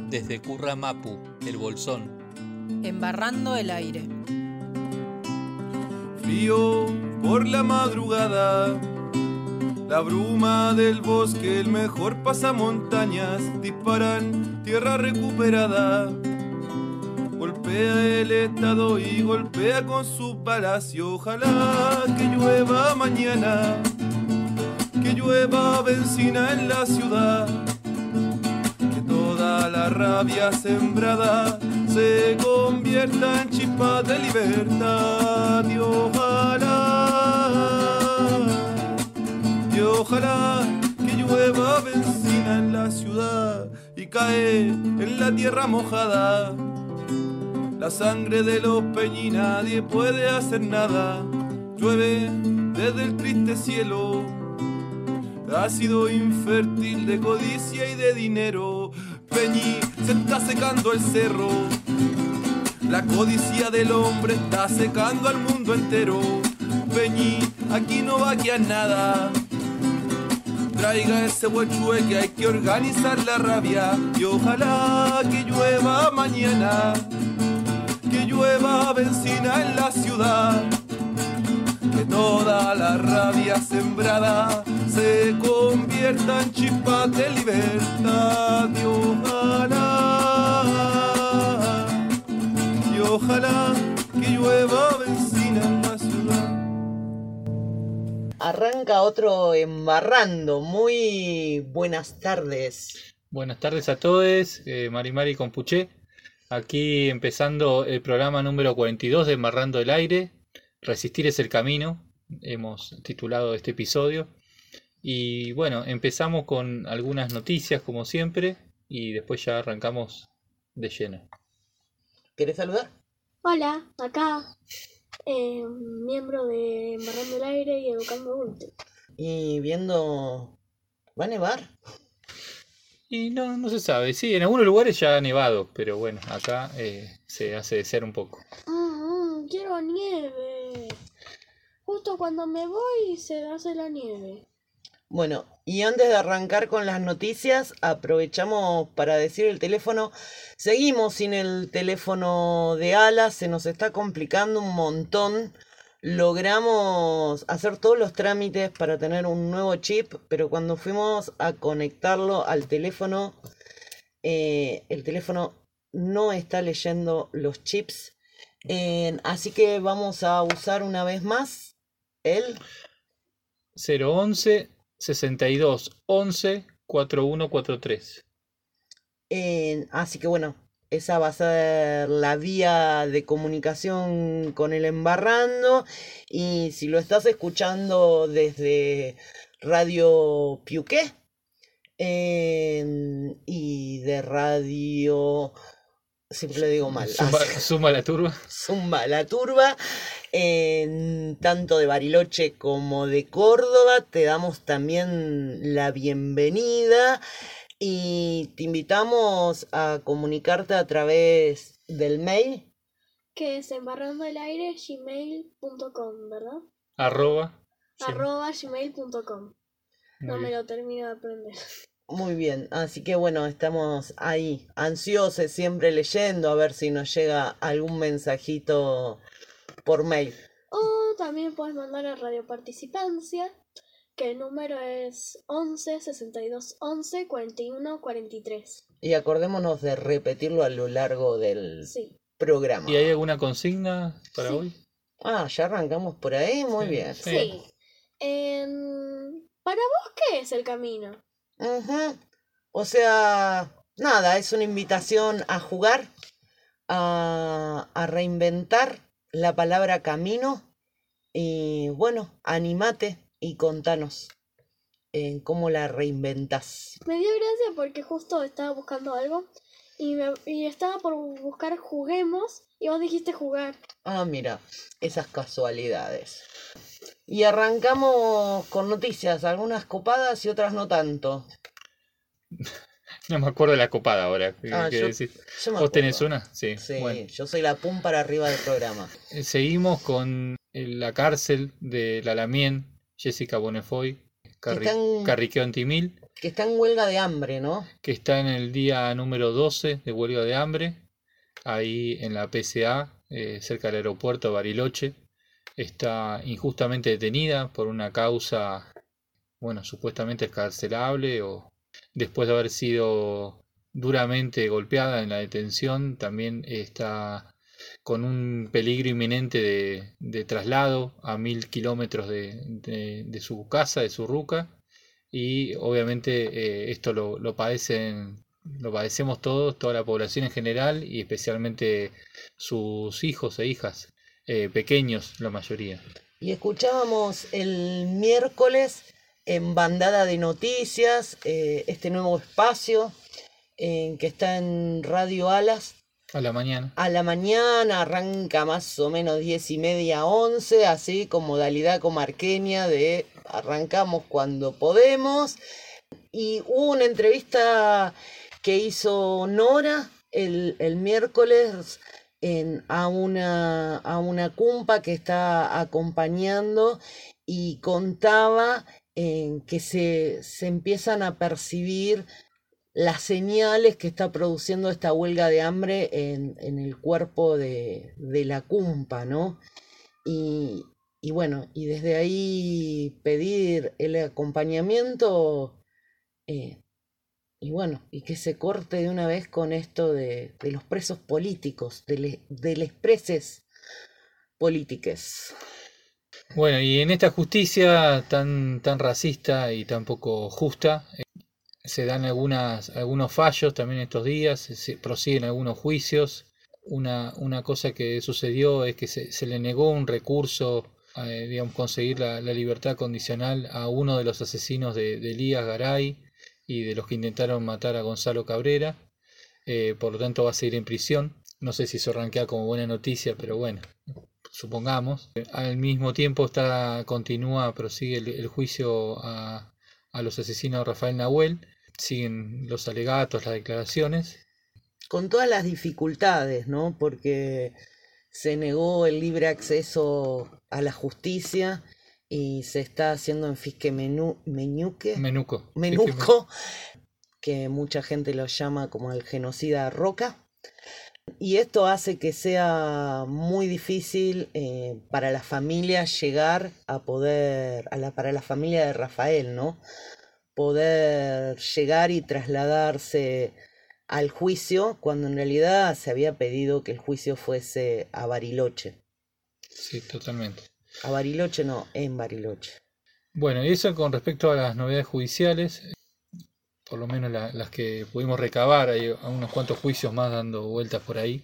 desde Curramapu, El Bolsón. Embarrando el aire. Frío por la madrugada, la bruma del bosque, el mejor pasamontañas, disparan tierra recuperada. Golpea el estado y golpea con su palacio. Ojalá que llueva mañana, que llueva benzina en la ciudad, que toda la rabia sembrada se convierta en chispa de libertad. Y ojalá que llueva benzina en la ciudad y cae en la tierra mojada la sangre de los peñi, nadie puede hacer nada. Llueve desde el triste cielo, ácido infértil de codicia y de dinero. Peñi, se está secando el cerro, la codicia del hombre está secando al mundo entero. Peñi, aquí no va a quedar nada. Traiga ese huechue que hay que organizar la rabia. Y ojalá que llueva mañana, que llueva benzina en la ciudad, que toda la rabia sembrada se convierta en chispas de libertad. Y ojalá que llueva benzina en la ciudad. Arranca otro Embarrando. Muy buenas tardes. Buenas tardes a todos, Mari Compuché. Aquí empezando el programa número 42 de Embarrando el aire. Resistir es el camino, hemos titulado este episodio. Y bueno, empezamos con algunas noticias como siempre y después ya arrancamos de lleno. ¿Querés saludar? Hola, acá, miembro de Embarrando el aire y Educando Adultos. Y viendo... ¿Va a nevar? Y no se sabe, sí, en algunos lugares ya ha nevado, pero bueno, acá se hace desear un poco. Quiero nieve. Justo cuando me voy se hace la nieve. Bueno, y antes de arrancar con las noticias, aprovechamos para decir el teléfono. Seguimos sin el teléfono de Ala, se nos está complicando un montón. Logramos hacer todos los trámites para tener un nuevo chip, pero cuando fuimos a conectarlo al teléfono, el teléfono no está leyendo los chips. Así que vamos a usar una vez más el 011 62 11 4143. Así que bueno, esa va a ser la vía de comunicación con el Embarrando. Y si lo estás escuchando desde Radio Piuqué y de Radio... Siempre lo digo mal. Zumba la turba. Zumba la turba. Tanto de Bariloche como de Córdoba, te damos también la bienvenida y te invitamos a comunicarte a través del mail, que es embarrandoelaire@gmail.com, ¿verdad? @gmail.com. No me lo termino de aprender. Muy bien, así que bueno, estamos ahí, ansiosos, siempre leyendo, a ver si nos llega algún mensajito por mail. O también puedes mandar a Radio Participancia, que el número es 11 62 11 41 43. Y acordémonos de repetirlo a lo largo del programa. ¿Y hay alguna consigna para hoy? Ya arrancamos por ahí, muy bien. Sí. ¿Para vos qué es el camino? O sea, nada, es una invitación a jugar, a reinventar la palabra camino. Y bueno, animate y contanos cómo la reinventás. Me dio gracia porque justo estaba buscando algo y estaba por buscar juguemos y vos dijiste jugar. Mira, esas casualidades. Y arrancamos con noticias, algunas copadas y otras no tanto. No me acuerdo de la copada ahora. ¿Vos tenés una? Sí, bueno. Yo soy la pum para arriba del programa. Seguimos con la cárcel de la Lamien, Jessica Bonnefoy, Carriqueo Antimil. Que está en huelga de hambre, ¿no? que está en el día número 12 de huelga de hambre, ahí en la PSA, cerca del aeropuerto de Bariloche. Está injustamente detenida por una causa, bueno, supuestamente escarcelable, o después de haber sido duramente golpeada en la detención, también está con un peligro inminente de traslado a 1000 kilómetros de su casa, de su ruca, y obviamente esto lo padecemos todos, toda la población en general, y especialmente sus hijos e hijas, pequeños la mayoría. Y escuchábamos el miércoles en Bandada de Noticias, este nuevo espacio que está en Radio Alas. A la mañana. A la mañana arranca más o menos 10:30, 11, así con modalidad comarqueña de arrancamos cuando podemos. Y hubo una entrevista que hizo Nora el miércoles a una cumpa que está acompañando, y contaba que se empiezan a percibir las señales que está produciendo esta huelga de hambre en el cuerpo de la cumpa, ¿no? Y bueno, y desde ahí pedir el acompañamiento, y bueno, y que se corte de una vez con esto de los presos políticos, de les preses polítiques. Bueno, y en esta justicia tan racista y tan poco justa, se dan algunos fallos también estos días, se prosiguen algunos juicios. Una cosa que sucedió es que se le negó un recurso, digamos, conseguir la libertad condicional a uno de los asesinos de Elías Garay y de los que intentaron matar a Gonzalo Cabrera. Por lo tanto va a seguir en prisión. No sé si eso arranquea como buena noticia, pero bueno, supongamos. Al mismo tiempo prosigue el juicio a los asesinos de Rafael Nahuel. Siguen los alegatos, las declaraciones. Con todas las dificultades, ¿no? Porque se negó el libre acceso a la justicia y se está haciendo en Fisque Menuco, que mucha gente lo llama como el genocida Roca. Y esto hace que sea muy difícil para la familia llegar a poder, para la familia de Rafael, ¿no? Poder llegar y trasladarse al juicio, cuando en realidad se había pedido que el juicio fuese a Bariloche. Sí, totalmente. A Bariloche no, en Bariloche. Bueno, y eso con respecto a las novedades judiciales, por lo menos las que pudimos recabar, hay unos cuantos juicios más dando vueltas por ahí.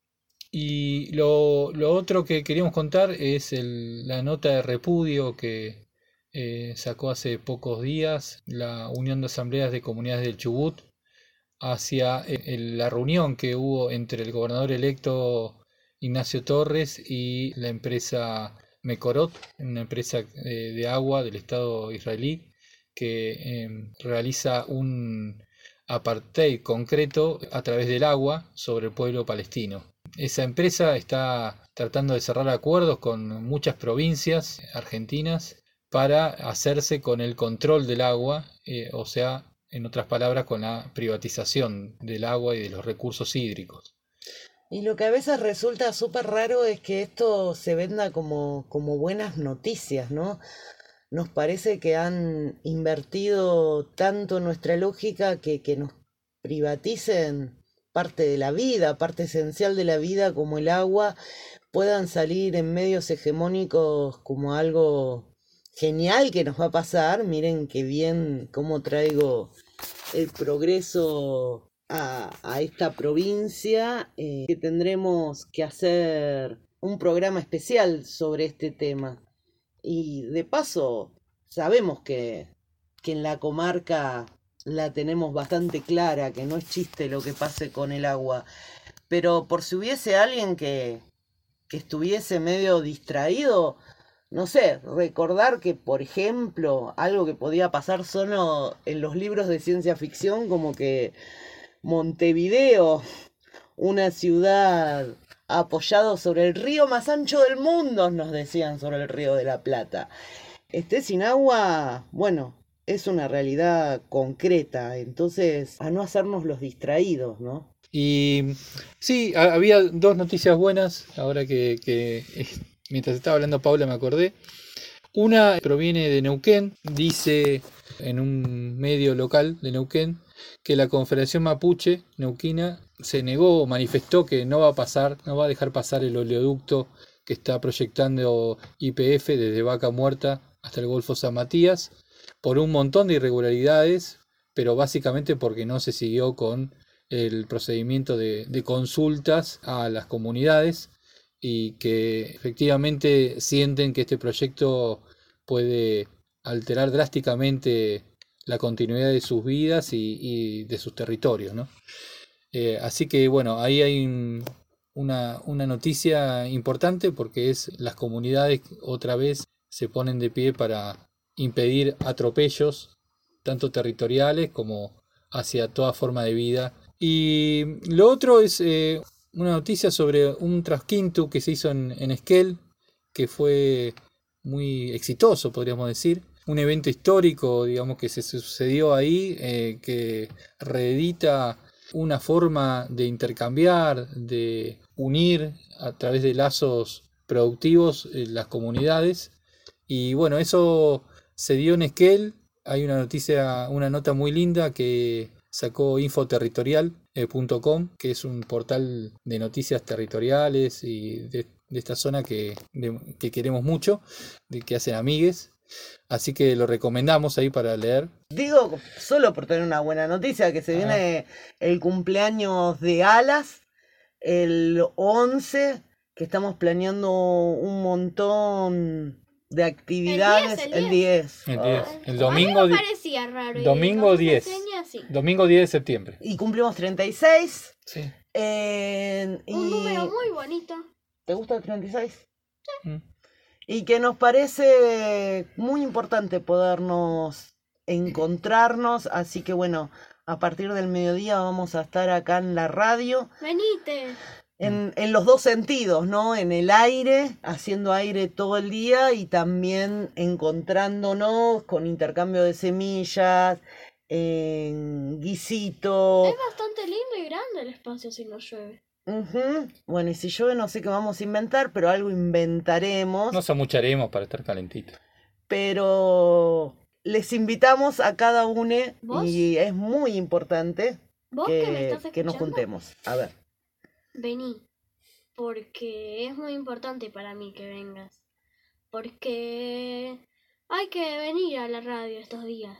Y lo otro que queríamos contar es la nota de repudio que sacó hace pocos días la Unión de Asambleas de Comunidades del Chubut hacia la reunión que hubo entre el gobernador electo Ignacio Torres y la empresa Mekorot, una empresa de agua del Estado israelí que realiza un apartheid concreto a través del agua sobre el pueblo palestino. Esa empresa está tratando de cerrar acuerdos con muchas provincias argentinas para hacerse con el control del agua, o sea, en otras palabras, con la privatización del agua y de los recursos hídricos. Y lo que a veces resulta súper raro es que esto se venda como buenas noticias, ¿no? Nos parece que han invertido tanto en nuestra lógica que nos privaticen parte de la vida, parte esencial de la vida como el agua, puedan salir en medios hegemónicos como algo genial que nos va a pasar. Miren qué bien cómo traigo el progreso a esta provincia, que tendremos que hacer un programa especial sobre este tema. Y de paso, sabemos que en la comarca la tenemos bastante clara, que no es chiste lo que pase con el agua. Pero por si hubiese alguien que estuviese medio distraído, no sé, recordar que, por ejemplo, algo que podía pasar solo en los libros de ciencia ficción, como que Montevideo, una ciudad apoyado sobre el río más ancho del mundo, nos decían, sobre el río de la Plata, esté sin agua, bueno, es una realidad concreta, entonces a no hacernos los distraídos, ¿no? Y sí, había dos noticias buenas, ahora que mientras estaba hablando Paula me acordé. Una proviene de Neuquén, dice en un medio local de Neuquén que la Confederación Mapuche neuquina se negó, manifestó que no va a dejar pasar el oleoducto que está proyectando YPF desde Vaca Muerta hasta el Golfo San Matías, por un montón de irregularidades, pero básicamente porque no se siguió con el procedimiento de consultas a las comunidades y que efectivamente sienten que este proyecto puede alterar drásticamente la continuidad de sus vidas y de sus territorios, ¿no? Así que bueno, ahí hay una noticia importante porque las comunidades otra vez se ponen de pie para impedir atropellos tanto territoriales como hacia toda forma de vida. Y lo otro es una noticia sobre un trasquinto que se hizo en Esquel, que fue muy exitoso, podríamos decir. Un evento histórico, digamos, que se sucedió ahí, que reedita una forma de intercambiar, de unir a través de lazos productivos las comunidades. Y bueno, eso se dio en Esquel. Hay una nota muy linda que sacó infoterritorial.com, que es un portal de noticias territoriales y de esta zona que queremos mucho, que hacen amigues. Así que lo recomendamos ahí para leer. Digo, solo por tener una buena noticia, que se viene el cumpleaños de Alas, el 11, que estamos planeando un montón de actividades. El 10. El domingo. A mí me parecía raro. Domingo 10. Sí. Domingo 10 de septiembre. Y cumplimos 36. Sí. Un número muy bonito. ¿Te gusta el 36? Sí. Y que nos parece muy importante podernos encontrarnos, así que bueno, a partir del mediodía vamos a estar acá en la radio. Venite. En los dos sentidos, ¿no? En el aire, haciendo aire todo el día y también encontrándonos con intercambio de semillas, en guisito. Es bastante lindo y grande el espacio si no llueve. Bueno, y si llueve no sé qué vamos a inventar, pero algo inventaremos. Nos amucharemos para estar calentitos. Pero les invitamos a cada uno ¿Vos? y es muy importante ¿Vos que me estás que nos escuchando? juntemos. A ver. Vení, porque es muy importante para mí que vengas. Porque hay que venir a la radio estos días.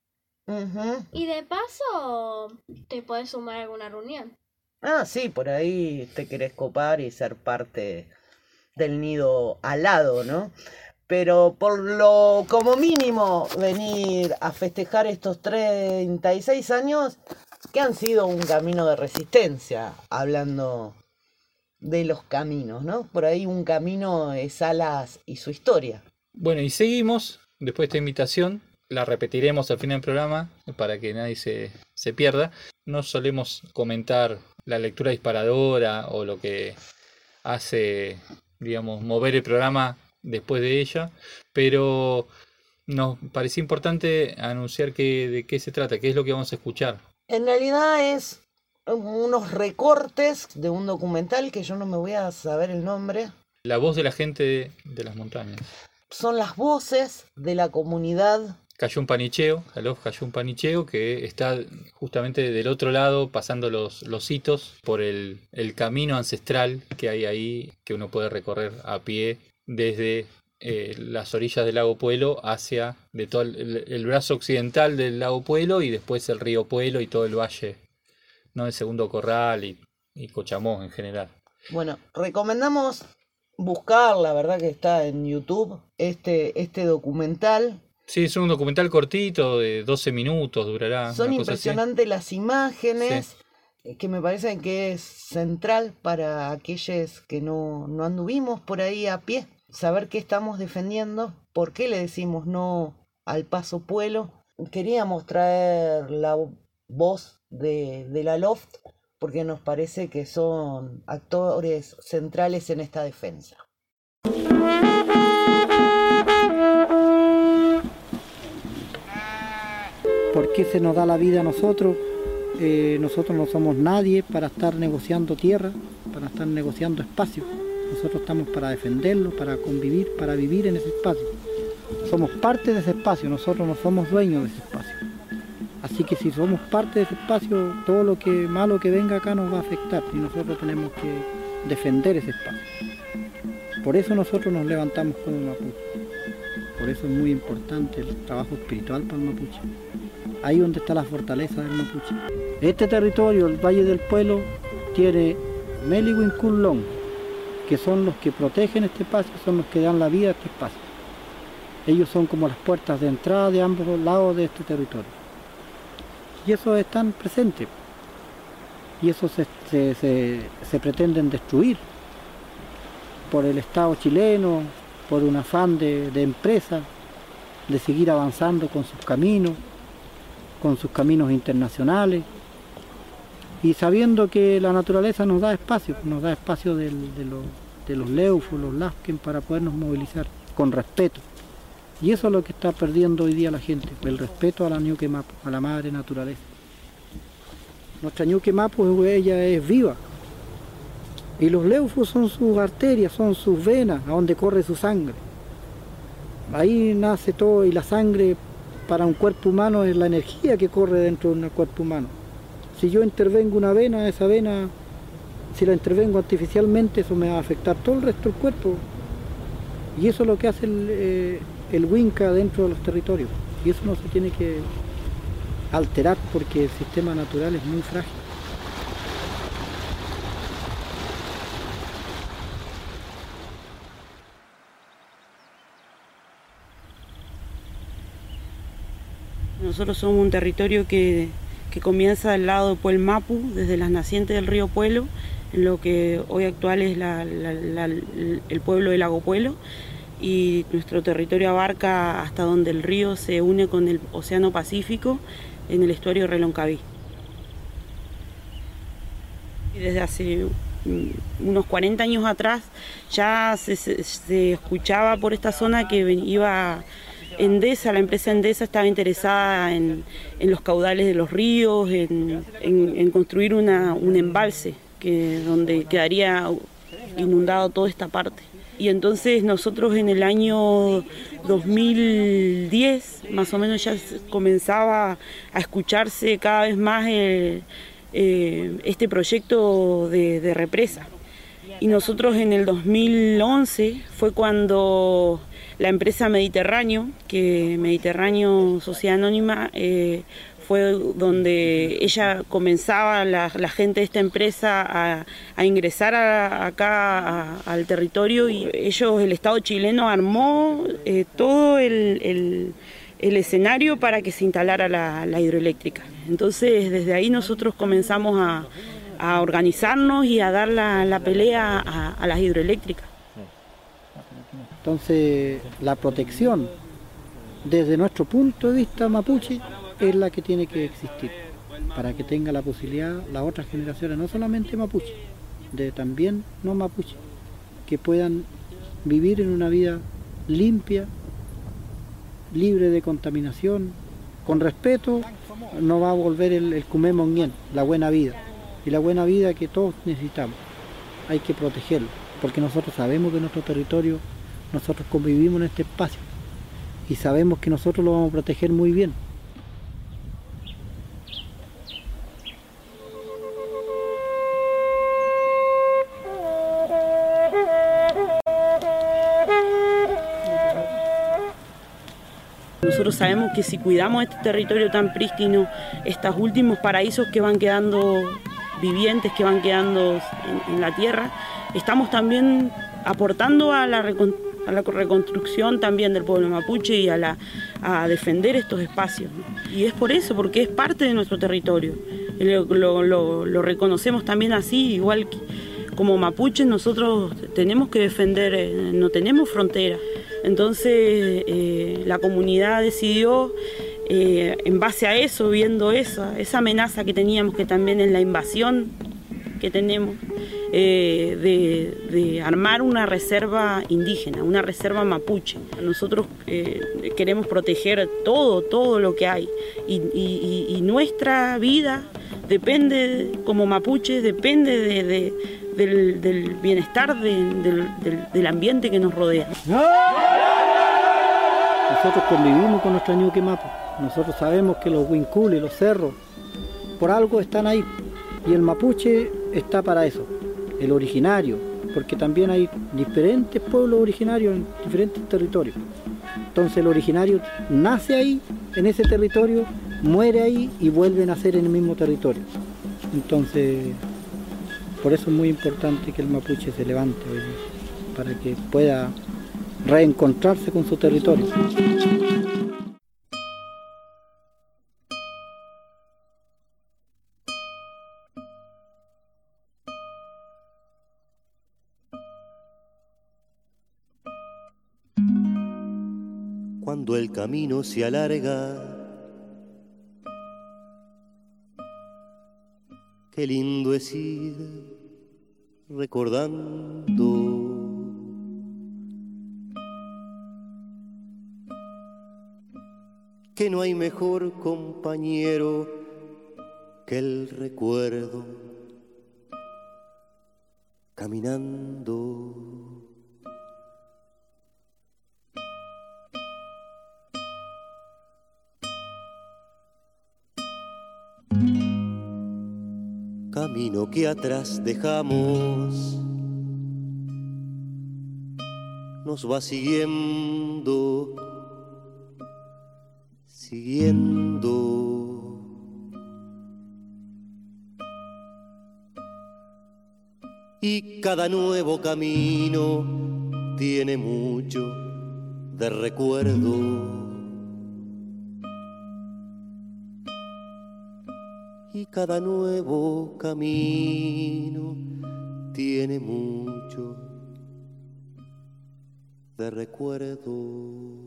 Y de paso te podés sumar a alguna reunión. Ah, sí, por ahí te querés copar y ser parte del nido alado, ¿no? Pero como mínimo venir a festejar estos 36 años que han sido un camino de resistencia, hablando de los caminos, ¿no? Por ahí un camino es Alas y su historia. Bueno, y seguimos, después de esta invitación, la repetiremos al final del programa para que nadie se pierda. No solemos comentar la lectura disparadora o lo que hace, digamos, mover el programa después de ella, pero nos parecía importante anunciar de qué se trata, qué es lo que vamos a escuchar. En realidad es unos recortes de un documental que yo no me voy a saber el nombre. La voz de la gente de las montañas. Son las voces de la comunidad Cayún Panicheo, Alof Cayún Panicheo, que está justamente del otro lado pasando los hitos por el camino ancestral que hay ahí, que uno puede recorrer a pie desde las orillas del lago Puelo hacia de todo el brazo occidental del lago Puelo y después el río Puelo y todo el valle, ¿no? De Segundo Corral y Cochamó en general. Bueno, recomendamos buscar, la verdad que está en YouTube, este documental. Sí, es un documental cortito, de 12 minutos durará. Son impresionantes las imágenes, que me parecen que es central para aquellos que no anduvimos por ahí a pie. Saber qué estamos defendiendo, por qué le decimos no al paso Puelo. Queríamos traer la voz de la Loft, porque nos parece que son actores centrales en esta defensa. ¿Por qué se nos da la vida a nosotros? Nosotros no somos nadie para estar negociando tierra, para estar negociando espacio. Nosotros estamos para defenderlo, para convivir, para vivir en ese espacio. Somos parte de ese espacio, nosotros no somos dueños de ese espacio. Así que si somos parte de ese espacio, todo lo que malo que venga acá nos va a afectar y nosotros tenemos que defender ese espacio. Por eso nosotros nos levantamos como mapuche. Por eso es muy importante el trabajo espiritual para el mapuche. Ahí donde está la fortaleza del mapuche. Este territorio, el Valle del Pueblo, tiene Melihuinculón, que son los que protegen este espacio, son los que dan la vida a este espacio. Ellos son como las puertas de entrada de ambos lados de este territorio. Y esos están presentes. Y esos se pretenden destruir por el Estado chileno, por un afán de empresa, de seguir avanzando con sus caminos internacionales, y sabiendo que la naturaleza nos da espacio de los leufos, los lasken, para podernos movilizar con respeto. Y eso es lo que está perdiendo hoy día la gente, el respeto a la Ñuque Mapu, a la madre naturaleza. Nuestra Ñuque Mapu, ella es viva. Y los leufos son sus arterias, son sus venas, a donde corre su sangre. Ahí nace todo, y la sangre para un cuerpo humano es la energía que corre dentro de un cuerpo humano. Si yo intervengo una vena, esa vena, si la intervengo artificialmente, eso me va a afectar todo el resto del cuerpo. Y eso es lo que hace el Huinca dentro de los territorios. Y eso no se tiene que alterar porque el sistema natural es muy frágil. Nosotros somos un territorio que comienza del lado de Puel Mapu, desde las nacientes del río Puelo, en lo que hoy actual es el pueblo de Lago Puelo, y nuestro territorio abarca hasta donde el río se une con el Océano Pacífico en el estuario de Reloncaví. Y desde hace unos 40 años atrás ya se escuchaba por esta zona que iba Endesa, la empresa Endesa estaba interesada en los caudales de los ríos, en construir un embalse donde quedaría inundado toda esta parte. Y entonces nosotros en el año 2010, más o menos, ya comenzaba a escucharse cada vez más este proyecto de represa. Y nosotros en el 2011 fue cuando la empresa Mediterráneo Sociedad Anónima, fue donde ella comenzaba, la gente de esta empresa, a ingresar acá al territorio, y el Estado chileno armó todo el escenario para que se instalara la hidroeléctrica. Entonces desde ahí nosotros comenzamos a organizarnos y a dar la pelea a las hidroeléctricas. Entonces la protección desde nuestro punto de vista mapuche es la que tiene que existir para que tenga la posibilidad las otras generaciones, no solamente mapuche, también no mapuche, que puedan vivir en una vida limpia, libre de contaminación, con respeto. No va a volver el Cumemonguien, la buena vida, y la buena vida que todos necesitamos. Hay que protegerlo, porque nosotros sabemos que nuestro territorio, nosotros convivimos en este espacio y sabemos que nosotros lo vamos a proteger muy bien. Nosotros sabemos que si cuidamos este territorio tan prístino, estos últimos paraísos que van quedando vivientes, que van quedando en la tierra, estamos también aportando a la reconstrucción también del pueblo mapuche y a defender estos espacios, ¿no? Y es por eso, porque es parte de nuestro territorio. Lo reconocemos también así, igual que como mapuches nosotros tenemos que defender, no tenemos frontera. Entonces la comunidad decidió, en base a eso, viendo esa amenaza que teníamos, que también es la invasión que tenemos, de armar una reserva indígena, una reserva mapuche. Nosotros queremos proteger todo lo que hay y nuestra vida depende, como mapuches, depende del bienestar del ambiente que nos rodea. Nosotros convivimos con nuestro ñuque mapu. Nosotros sabemos que los huincules, los cerros, por algo están ahí. Y el mapuche está para eso, el originario, porque también hay diferentes pueblos originarios en diferentes territorios. Entonces el originario nace ahí, en ese territorio, muere ahí y vuelve a nacer en el mismo territorio. Entonces, por eso es muy importante que el mapuche se levante hoy día, para que pueda reencontrarse con su territorio. Cuando el camino se alarga, qué lindo es ir recordando que no hay mejor compañero que el recuerdo, caminando. Camino que atrás dejamos nos va siguiendo, siguiendo. Y cada nuevo camino tiene mucho de recuerdo. Y cada nuevo camino tiene mucho de recuerdo.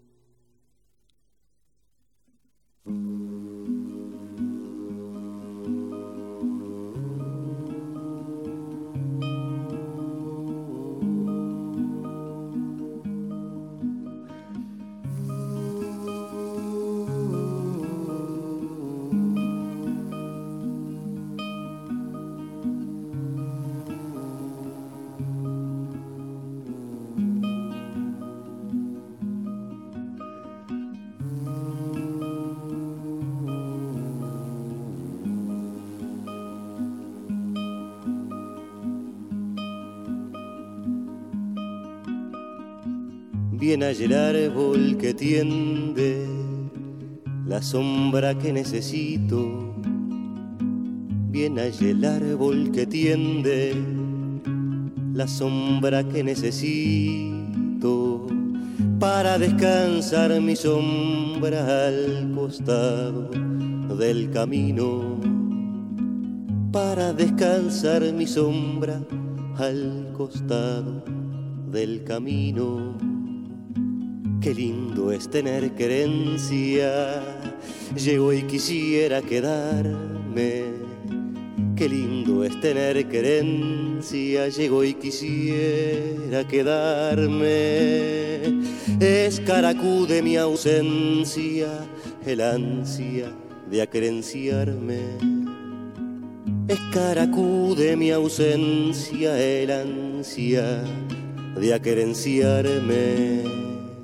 Bien hay el árbol que tiende la sombra que necesito. Bien hay el árbol que tiende la sombra que necesito para descansar mi sombra al costado del camino. Para descansar mi sombra al costado del camino. Qué lindo es tener querencia, llego y quisiera quedarme. Qué lindo es tener querencia, llego y quisiera quedarme. Es caracú de mi ausencia, el ansia de aquerenciarme. Es caracú de mi ausencia, el ansia de aquerenciarme.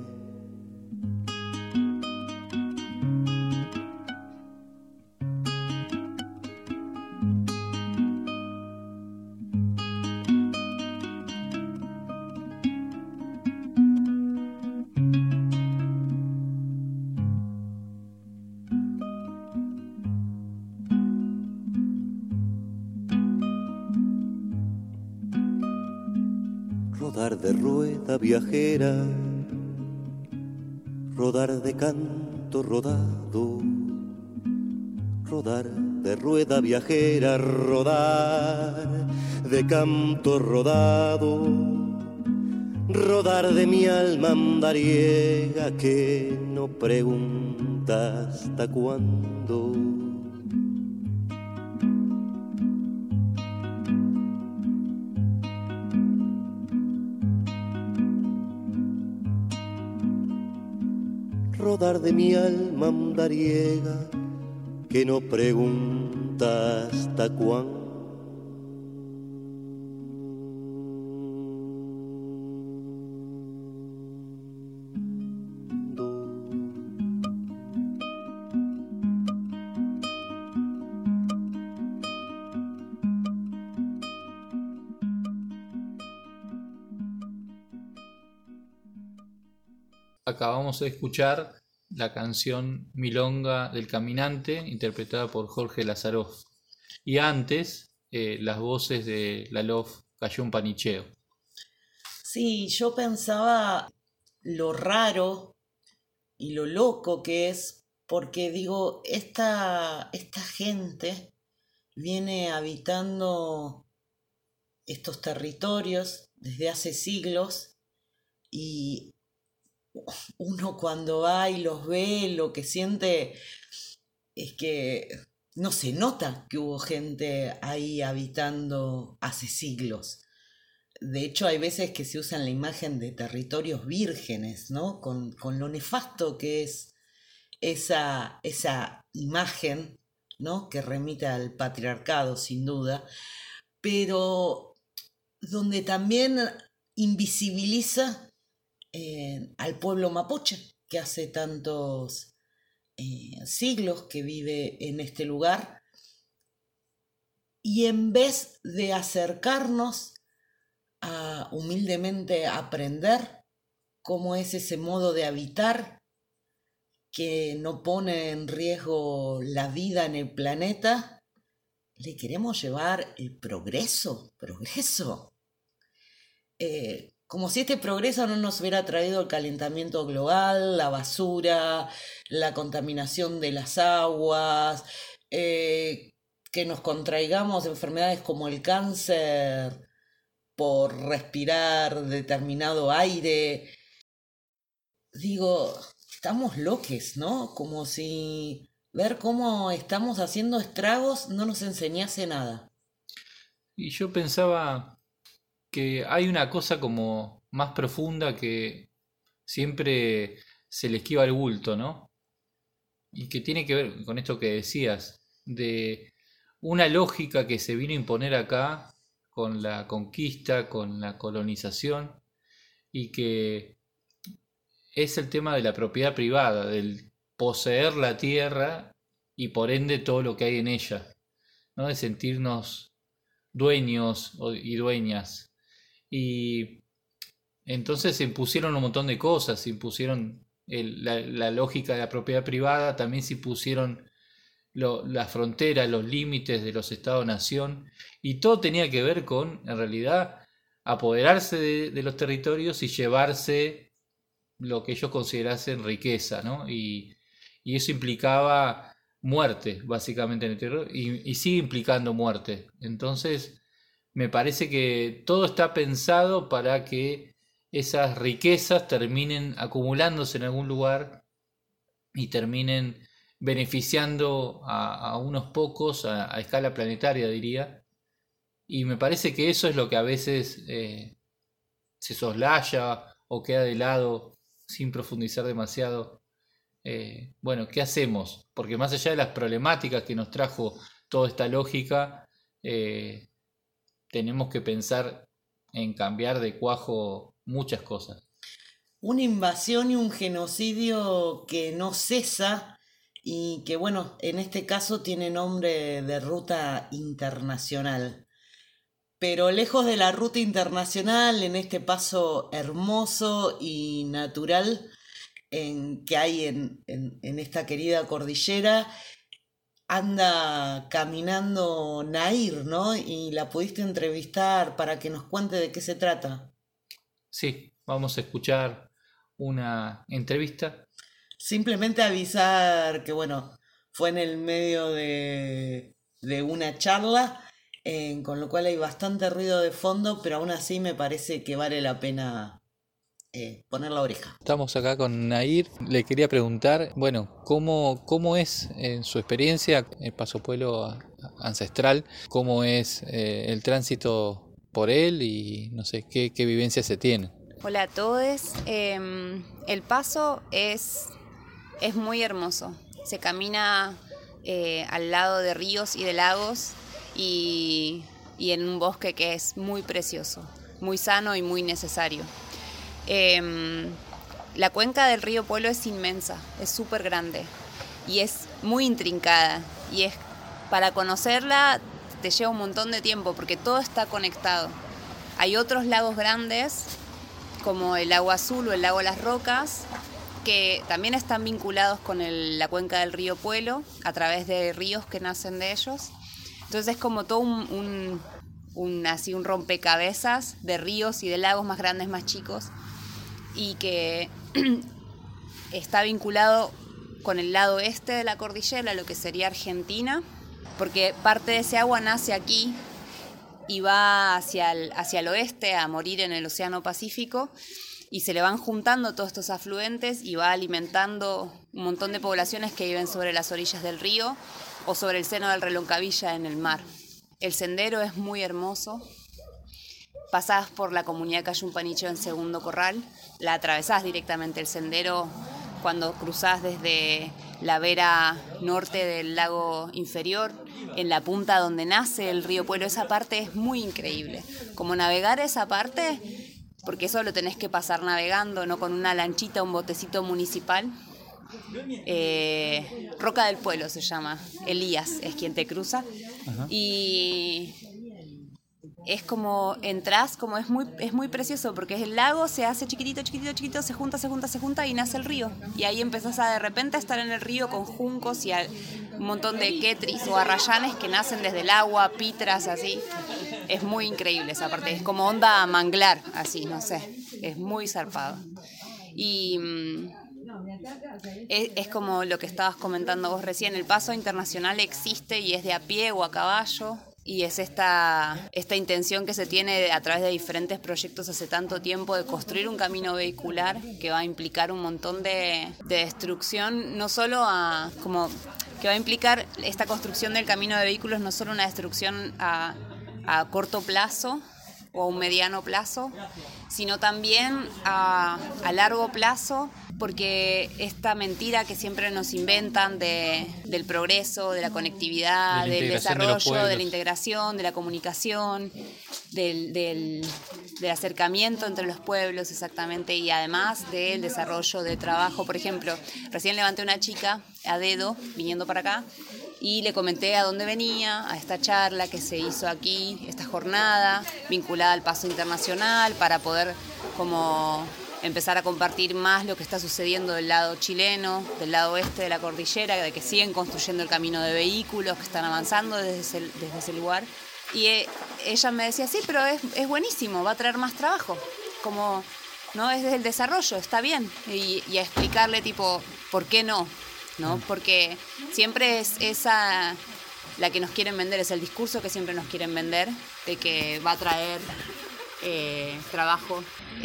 Rodar de rueda viajera, rodar de canto rodado, rodar de rueda viajera, rodar de canto rodado, rodar de mi alma andariega que no pregunta hasta cuándo. rodar de mi alma andariega que no pregunta hasta cuándo. Acabamos de escuchar la canción Milonga del Caminante, interpretada por Jorge Lazaroff. Y antes, las voces de Lalof Cayó un Panicheo. Sí, yo pensaba lo raro y lo loco que es, porque digo, esta gente viene habitando estos territorios desde hace siglos y uno cuando va y los ve, lo que siente es que no se nota que hubo gente ahí habitando hace siglos. De hecho, hay veces que se usa la imagen de territorios vírgenes, ¿no? Con lo nefasto que es esa imagen, ¿no? Que remite al patriarcado, sin duda, pero donde también invisibiliza al pueblo mapuche, que hace tantos siglos que vive en este lugar, y en vez de acercarnos a humildemente aprender cómo es ese modo de habitar que no pone en riesgo la vida en el planeta, le queremos llevar el progreso. Como si este progreso no nos hubiera traído el calentamiento global, la basura, la contaminación de las aguas, que nos contraigamos enfermedades como el cáncer por respirar determinado aire. Digo, estamos loques, ¿no? Como si ver cómo estamos haciendo estragos no nos enseñase nada. Y yo pensaba que hay una cosa como más profunda que siempre se le esquiva el bulto, ¿no? Y que tiene que ver con esto que decías, de una lógica que se vino a imponer acá con la conquista, con la colonización, y que es el tema de la propiedad privada, del poseer la tierra y por ende todo lo que hay en ella, ¿no? De sentirnos dueños y dueñas. Y entonces se impusieron un montón de cosas, se impusieron la lógica de la propiedad privada, también se impusieron las fronteras, los límites de los estados-nación, y todo tenía que ver con, en realidad, apoderarse de los territorios y llevarse lo que ellos considerasen riqueza, ¿no? Y eso implicaba muerte, básicamente, en el territorio, y sigue implicando muerte. Entonces, me parece que todo está pensado para que esas riquezas terminen acumulándose en algún lugar y terminen beneficiando a unos pocos a escala planetaria, diría. Y me parece que eso es lo que a veces se soslaya o queda de lado sin profundizar demasiado. Bueno, ¿qué hacemos? Porque más allá de las problemáticas que nos trajo toda esta lógica, tenemos que pensar en cambiar de cuajo muchas cosas. Una invasión y un genocidio que no cesa y que, bueno, en este caso tiene nombre de ruta internacional. Pero lejos de la ruta internacional, en este paso hermoso y natural que hay en esta querida cordillera, anda caminando Nair, ¿no? Y la pudiste entrevistar para que nos cuente de qué se trata. Sí, vamos a escuchar una entrevista. Simplemente avisar que, bueno, fue en el medio de una charla, con lo cual hay bastante ruido de fondo, pero aún así me parece que vale la pena poner la oreja. Estamos acá con Nair. Le quería preguntar, bueno, ¿cómo es en su experiencia el Paso Pueblo ancestral? ¿Cómo es el tránsito por él? Y no sé, ¿qué vivencias se tienen? Hola a todos. El paso es Es muy hermoso. Se camina al lado de ríos y de lagos y en un bosque que es muy precioso, muy sano y muy necesario. La cuenca del río Puelo es inmensa, es súper grande y es muy intrincada. Y para conocerla te lleva un montón de tiempo porque todo está conectado. Hay otros lagos grandes, como el Lago Azul o el Lago Las Rocas, que también están vinculados con la cuenca del río Puelo, a través de ríos que nacen de ellos. Entonces es como todo un rompecabezas de ríos y de lagos más grandes, más chicos, y que está vinculado con el lado este de la cordillera, lo que sería Argentina, porque parte de ese agua nace aquí y va hacia el oeste a morir en el Océano Pacífico, y se le van juntando todos estos afluentes y va alimentando un montón de poblaciones que viven sobre las orillas del río o sobre el seno del Reloncavilla en el mar. El sendero es muy hermoso. Pasás por la comunidad Cayumpanicho en Segundo Corral, la atravesás directamente el sendero cuando cruzás desde la vera norte del lago inferior, en la punta donde nace el río Puelo. Esa parte es muy increíble. Como navegar esa parte, porque eso lo tenés que pasar navegando, no con una lanchita, un botecito municipal. Roca del Puelo se llama, Elías es quien te cruza. Ajá. Y es como entras, como es muy precioso, porque el lago se hace chiquitito, se junta y nace el río. Y ahí empezás de repente a estar en el río con juncos y un montón de quetris o arrayanes que nacen desde el agua, pitras, así. Es muy increíble esa parte, es como onda manglar, así, no sé, es muy zarpado. Y es como lo que estabas comentando vos recién, el paso internacional existe y es de a pie o a caballo. Y es esta intención que se tiene a través de diferentes proyectos hace tanto tiempo de construir un camino vehicular que va a implicar un montón de destrucción, no solo como que va a implicar esta construcción del camino de vehículos, no solo una destrucción a corto plazo o a un mediano plazo, sino también a largo plazo, porque esta mentira que siempre nos inventan del progreso, de la conectividad, del desarrollo, de la integración, de la comunicación, del acercamiento entre los pueblos, exactamente, y además del desarrollo de trabajo. Por ejemplo, recién levanté una chica a dedo viniendo para acá y le comenté a dónde venía, a esta charla que se hizo aquí, esta jornada vinculada al paso internacional, para poder como empezar a compartir más lo que está sucediendo del lado chileno, del lado oeste de la cordillera, de que siguen construyendo el camino de vehículos, que están avanzando desde ese lugar. Y ella me decía, sí, pero es buenísimo, va a traer más trabajo, como no es desde el desarrollo, está bien. Y a explicarle tipo, ¿por qué no? ¿No? Porque siempre es esa la que nos quieren vender, es el discurso que siempre nos quieren vender, de que va a traer trabajo.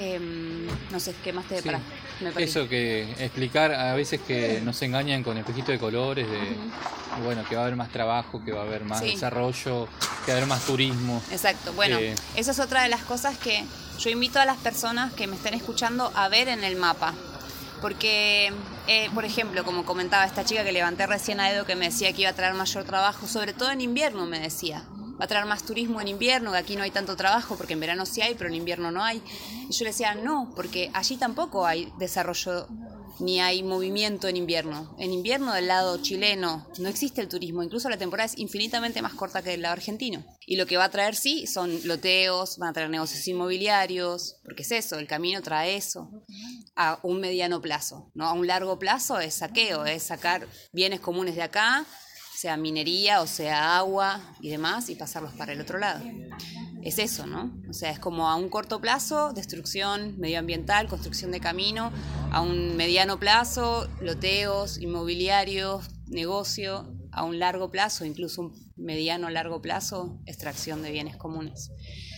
No sé, ¿qué más te depara? Sí. Eso que explicar, a veces que nos engañan con espejitos de colores, bueno, que va a haber más trabajo, que va a haber más desarrollo, que va a haber más turismo. Exacto, bueno, esa es otra de las cosas que yo invito a las personas que me estén escuchando a ver en el mapa. Porque, por ejemplo, como comentaba esta chica que levanté recién a dedo, que me decía que iba a traer mayor trabajo, sobre todo en invierno, me decía. Va a traer más turismo en invierno, que aquí no hay tanto trabajo, porque en verano sí hay, pero en invierno no hay. Y yo le decía, no, porque allí tampoco hay desarrollo ni hay movimiento en invierno. En invierno del lado chileno no existe el turismo, incluso la temporada es infinitamente más corta que del lado argentino. Y lo que va a traer sí son loteos, van a traer negocios inmobiliarios, porque es eso, el camino trae eso a un mediano plazo, ¿no? A un largo plazo es saqueo, es sacar bienes comunes de acá, sea minería o sea agua y demás, y pasarlos para el otro lado. Es eso, ¿no? O sea, es como a un corto plazo, destrucción medioambiental, construcción de camino, a un mediano plazo, loteos, inmobiliarios, negocio, a un largo plazo, incluso un mediano largo plazo, extracción de bienes comunes.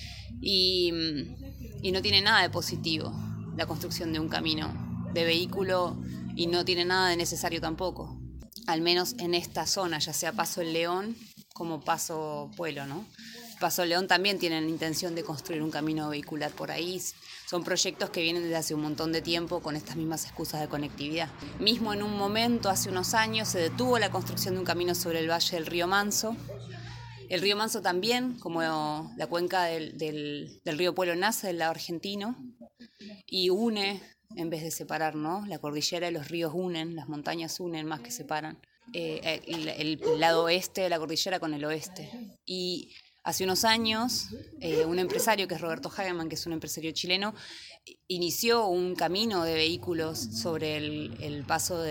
Y no tiene nada de positivo la construcción de un camino de vehículo, y no tiene nada de necesario tampoco, al menos en esta zona, ya sea Paso El León como Paso Puelo, ¿no? Paso León también tienen intención de construir un camino vehicular por ahí. Son proyectos que vienen desde hace un montón de tiempo con estas mismas excusas de conectividad. Mismo en un momento, hace unos años, se detuvo la construcción de un camino sobre el valle del río Manso. El río Manso también, como la cuenca del río Puelo, nace del lado argentino y une, en vez de separar, ¿no? La cordillera y los ríos unen, las montañas unen más que separan. El lado oeste de la cordillera con el oeste. Y hace unos años, un empresario que es Roberto Hageman, que es un empresario chileno, inició un camino de vehículos sobre el paso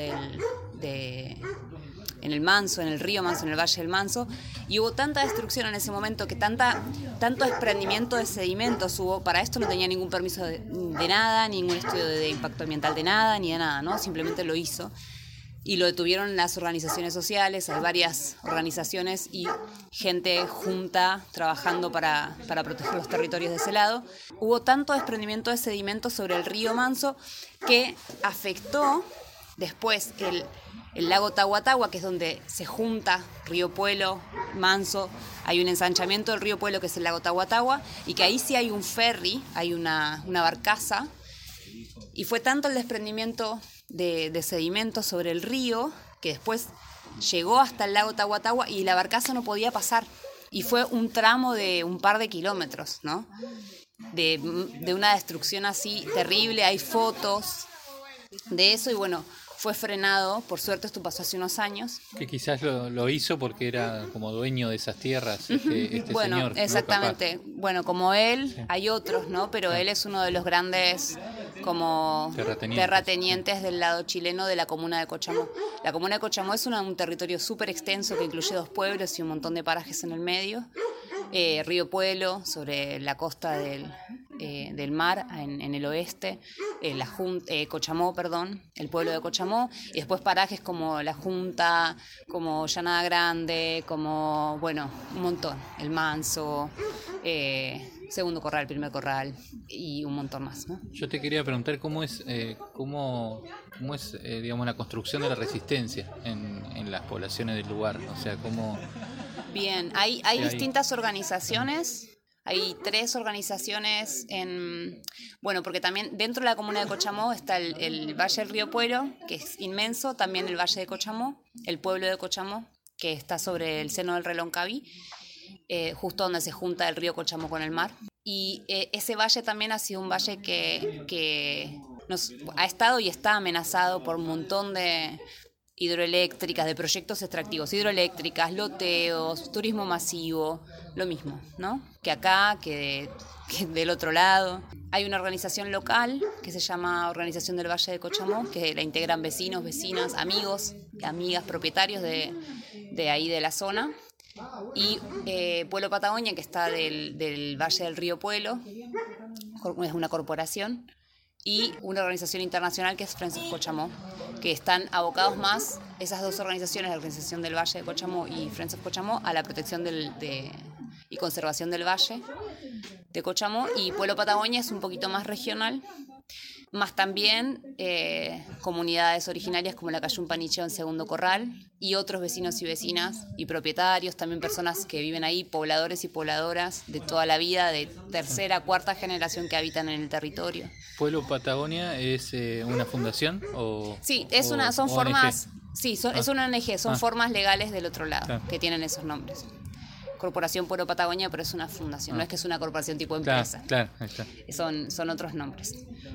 en el Manso, en el río Manso, en el Valle del Manso, y hubo tanta destrucción en ese momento, que tanto desprendimiento de sedimentos hubo. Para esto no tenía ningún permiso de nada, ningún estudio de impacto ambiental de nada, ni de nada, ¿no? Simplemente lo hizo. Y lo detuvieron las organizaciones sociales, hay varias organizaciones y gente junta trabajando para proteger los territorios de ese lado. Hubo tanto desprendimiento de sedimentos sobre el río Manso que afectó después el lago Tahuatahua, que es donde se junta Río Puelo, Manso. Hay un ensanchamiento del río Puelo, que es el lago Tahuatahua, y que ahí sí hay un ferry, hay una barcaza. Y fue tanto el desprendimiento de sedimentos sobre el río que después llegó hasta el lago Tahuatahua y la barcaza no podía pasar. Y fue un tramo de un par de kilómetros, ¿no? De una destrucción así terrible. Hay fotos de eso y bueno, fue frenado. Por suerte esto pasó hace unos años. Que quizás lo hizo porque era como dueño de esas tierras, este bueno, señor. Exactamente. ¿No? Bueno, como él, sí. Hay otros, ¿no? Pero él es uno de los grandes como terratenientes del lado chileno de la comuna de Cochamó. La comuna de Cochamó es un territorio súper extenso que incluye 2 pueblos y un montón de parajes en el medio. Río Puelo, sobre la costa del mar, en el oeste, Cochamó, el pueblo de Cochamó, y después parajes como La Junta, como Llanada Grande, como, bueno, un montón, El Manso, Segundo Corral, Primer Corral y un montón más, ¿no? Yo te quería preguntar cómo es digamos, la construcción de la resistencia en las poblaciones del lugar, o sea, cómo... Bien, hay distintas organizaciones. Hay 3 organizaciones bueno, porque también dentro de la comuna de Cochamó está el Valle del Río Puelo, que es inmenso, también el Valle de Cochamó, el pueblo de Cochamó, que está sobre el seno del Reloncaví, justo donde se junta el río Cochamó con el mar. Y ese valle también ha sido un valle que ha estado y está amenazado por un montón de hidroeléctricas, de proyectos extractivos, hidroeléctricas, loteos, turismo masivo, lo mismo, ¿no? Que acá, que del otro lado. Hay una organización local que se llama Organización del Valle de Cochamó, que la integran vecinos, vecinas, amigos, amigas, propietarios de ahí de la zona. Y Pueblo Patagonia, que está del Valle del Río Puelo, es una corporación. Y una organización internacional que es Friends of Cochamó, que están abocados más, esas 2 organizaciones, la Organización del Valle de Cochamó y Friends of Cochamó, a la protección y conservación del Valle de Cochamó. Y Pueblo Patagonia es un poquito más regional, más también comunidades originarias como la Cayumpanicheo en Segundo Corral y otros vecinos y vecinas y propietarios, también personas que viven ahí, pobladores y pobladoras de toda la vida, de 3ª, 4ª generación que habitan en el territorio. ¿Pueblo Patagonia es una fundación o...? Sí, son formas... Sí, es una ONG, son formas legales del otro lado, que tienen esos nombres. Corporación Pueblo Patagonia, pero es una fundación, no es que es una corporación tipo empresa. Claro. Son otros nombres.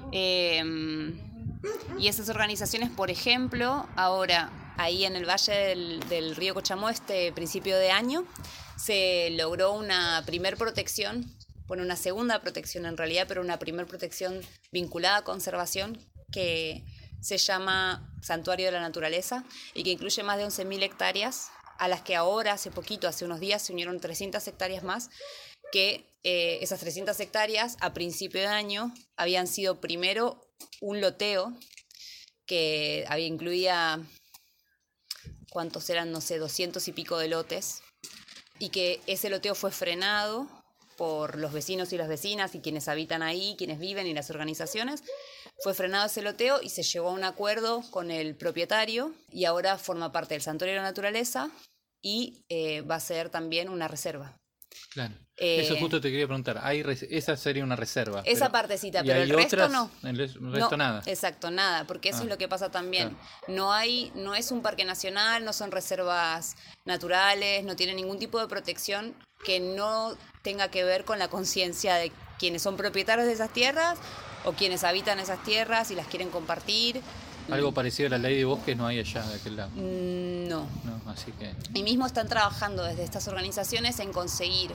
Y esas organizaciones, por ejemplo, ahora ahí en el Valle del Río Cochamó, este principio de año, se logró una primer protección, bueno, una segunda protección en realidad, pero una primer protección vinculada a conservación que se llama Santuario de la Naturaleza y que incluye más de 11.000 hectáreas, a las que ahora, hace unos días, se unieron 300 hectáreas más, que esas 300 hectáreas a principio de año habían sido primero un loteo que incluía, ¿cuántos eran? No sé, 200 y pico de lotes, y que ese loteo fue frenado por los vecinos y las vecinas y quienes habitan ahí, quienes viven y las organizaciones. Fue frenado ese loteo y se llegó a un acuerdo con el propietario y ahora forma parte del Santuario de la Naturaleza y va a ser también una reserva. Claro. Eso justo te quería preguntar. Esa sería una reserva. Esa partecita, pero el resto no. El resto nada. Exacto, nada, porque eso es lo que pasa también. Claro. No es un parque nacional, no son reservas naturales, no tiene ningún tipo de protección que no tenga que ver con la conciencia de quienes son propietarios de esas tierras o quienes habitan esas tierras y las quieren compartir. Algo parecido a la ley de bosques no hay allá de aquel lado. No, así que... Y mismo están trabajando desde estas organizaciones en conseguir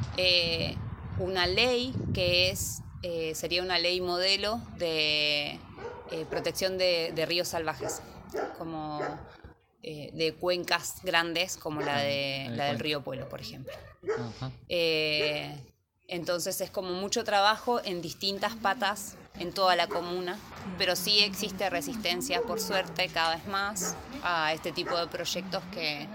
una ley que sería una ley modelo de protección de ríos salvajes, como de cuencas grandes como la del río Puelo, por ejemplo. Ajá. Entonces es como mucho trabajo en distintas patas en toda la comuna, pero sí existe resistencia, por suerte, cada vez más a este tipo de proyectos que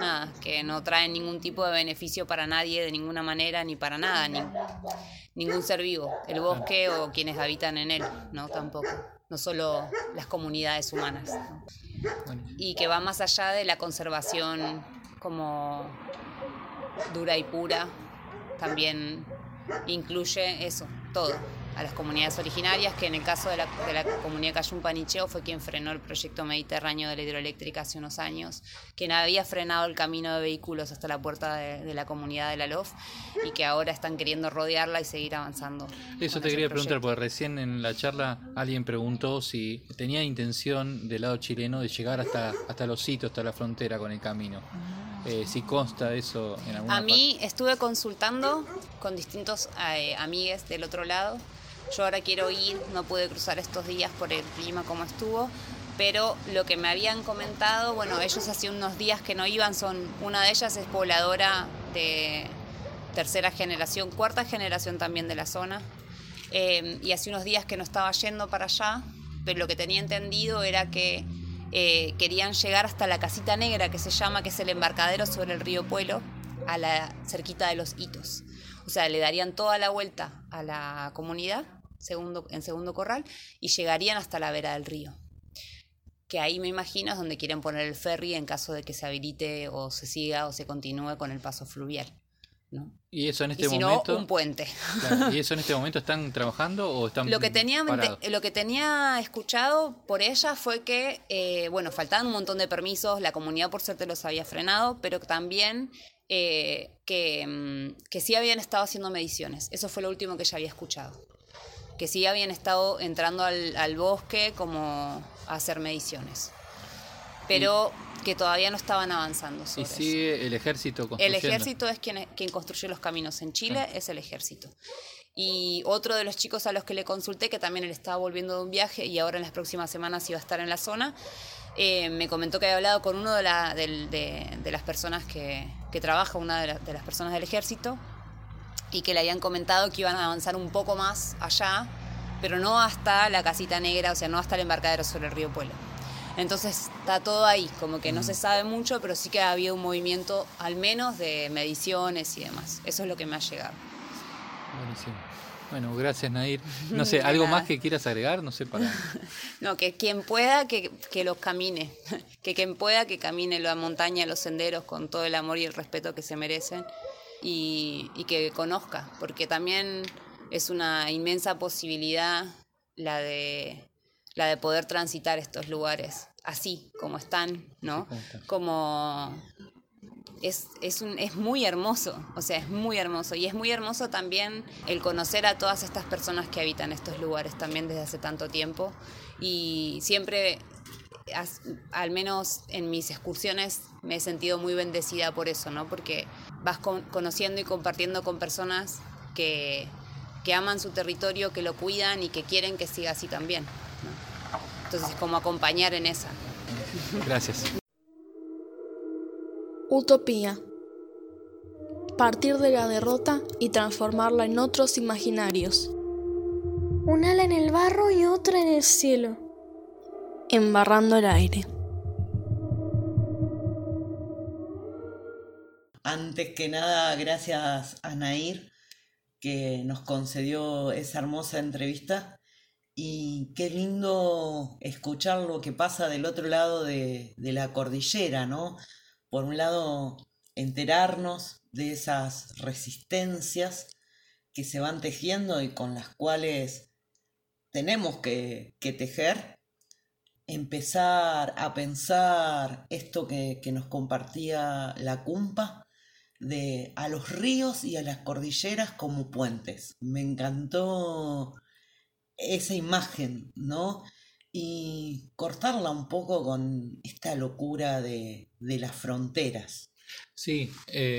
no traen ningún tipo de beneficio para nadie de ninguna manera, ni para nada, ningún ser vivo, el bosque o quienes habitan en él, no tampoco, no solo las comunidades humanas, ¿no? Bueno. Y que va más allá de la conservación como dura y pura, también incluye eso, todo, a las comunidades originarias, que en el caso de la comunidad Cayún-Panicheo fue quien frenó el proyecto mediterráneo de la hidroeléctrica hace unos años, quien había frenado el camino de vehículos hasta la puerta de la comunidad de la LOF y que ahora están queriendo rodearla y seguir avanzando. Eso te quería preguntar, porque recién en la charla alguien preguntó si tenía intención del lado chileno de llegar hasta los sitios, hasta la frontera con el camino. Si consta eso en alguna parte. mí estuve consultando con distintos amigues del otro lado. Yo ahora quiero ir, no pude cruzar estos días por el clima como estuvo, pero lo que me habían comentado, bueno, ellos hacía unos días que no iban, una de ellas es pobladora de tercera generación, cuarta generación también de la zona, y hace unos días que no estaba yendo para allá, pero lo que tenía entendido era que querían llegar hasta la Casita Negra, que se llama, que es el embarcadero sobre el río Puelo, cerquita de los Hitos. O sea, le darían toda la vuelta a la comunidad, en segundo corral, y llegarían hasta la vera del río. Que ahí me imagino es donde quieren poner el ferry en caso de que se habilite o se siga o se continúe con el paso fluvial, ¿no? ¿Y eso en este si momento? No, un puente. Claro. ¿Y eso en este momento están trabajando o están parados? Lo que tenía escuchado por ella fue que, faltaban un montón de permisos, la comunidad por suerte los había frenado, pero también que sí habían estado haciendo mediciones. Eso fue lo último que ella había escuchado. Que sí habían estado entrando al bosque como a hacer mediciones. Pero que todavía no estaban avanzando sobre eso. ¿Y sigue el ejército construyendo? El ejército es quien construye los caminos en Chile, es el ejército. Y otro de los chicos a los que le consulté, que también él estaba volviendo de un viaje y ahora en las próximas semanas iba a estar en la zona, me comentó que había hablado con uno de las personas que trabaja, una de las personas del ejército, y que le habían comentado que iban a avanzar un poco más allá, pero no hasta la Casita Negra, o sea, no hasta el embarcadero sobre el río Puelo. Entonces está todo ahí, como que no se sabe mucho, pero sí que ha habido un movimiento al menos de mediciones y demás. Eso es lo que me ha llegado. Buenísimo. Bueno, gracias, Nair. No sé, ¿algo más que quieras agregar? No sé, para... No, que quien pueda que los camine, que quien pueda que camine la montaña, los senderos con todo el amor y el respeto que se merecen y que conozca, porque también es una inmensa posibilidad la de poder transitar estos lugares así como están, ¿no? Como es muy hermoso, o sea, es muy hermoso. Y es muy hermoso también el conocer a todas estas personas que habitan estos lugares también desde hace tanto tiempo. Y siempre, al menos en mis excursiones, me he sentido muy bendecida por eso, ¿no? Porque vas conociendo y compartiendo con personas que aman su territorio, que lo cuidan y que quieren que siga así también, ¿no? Entonces, como acompañar en esa. Gracias. Utopía. Partir de la derrota y transformarla en otros imaginarios. Un ala en el barro y otra en el cielo. Embarrando el aire. Antes que nada, gracias a Nair, que nos concedió esa hermosa entrevista. Y qué lindo escuchar lo que pasa del otro lado de la cordillera, ¿no? Por un lado, enterarnos de esas resistencias que se van tejiendo y con las cuales tenemos que tejer, empezar a pensar esto que nos compartía la Cumpa, de a los ríos y a las cordilleras como puentes. Me encantó esa imagen, ¿no? Y cortarla un poco con esta locura de las fronteras. Sí,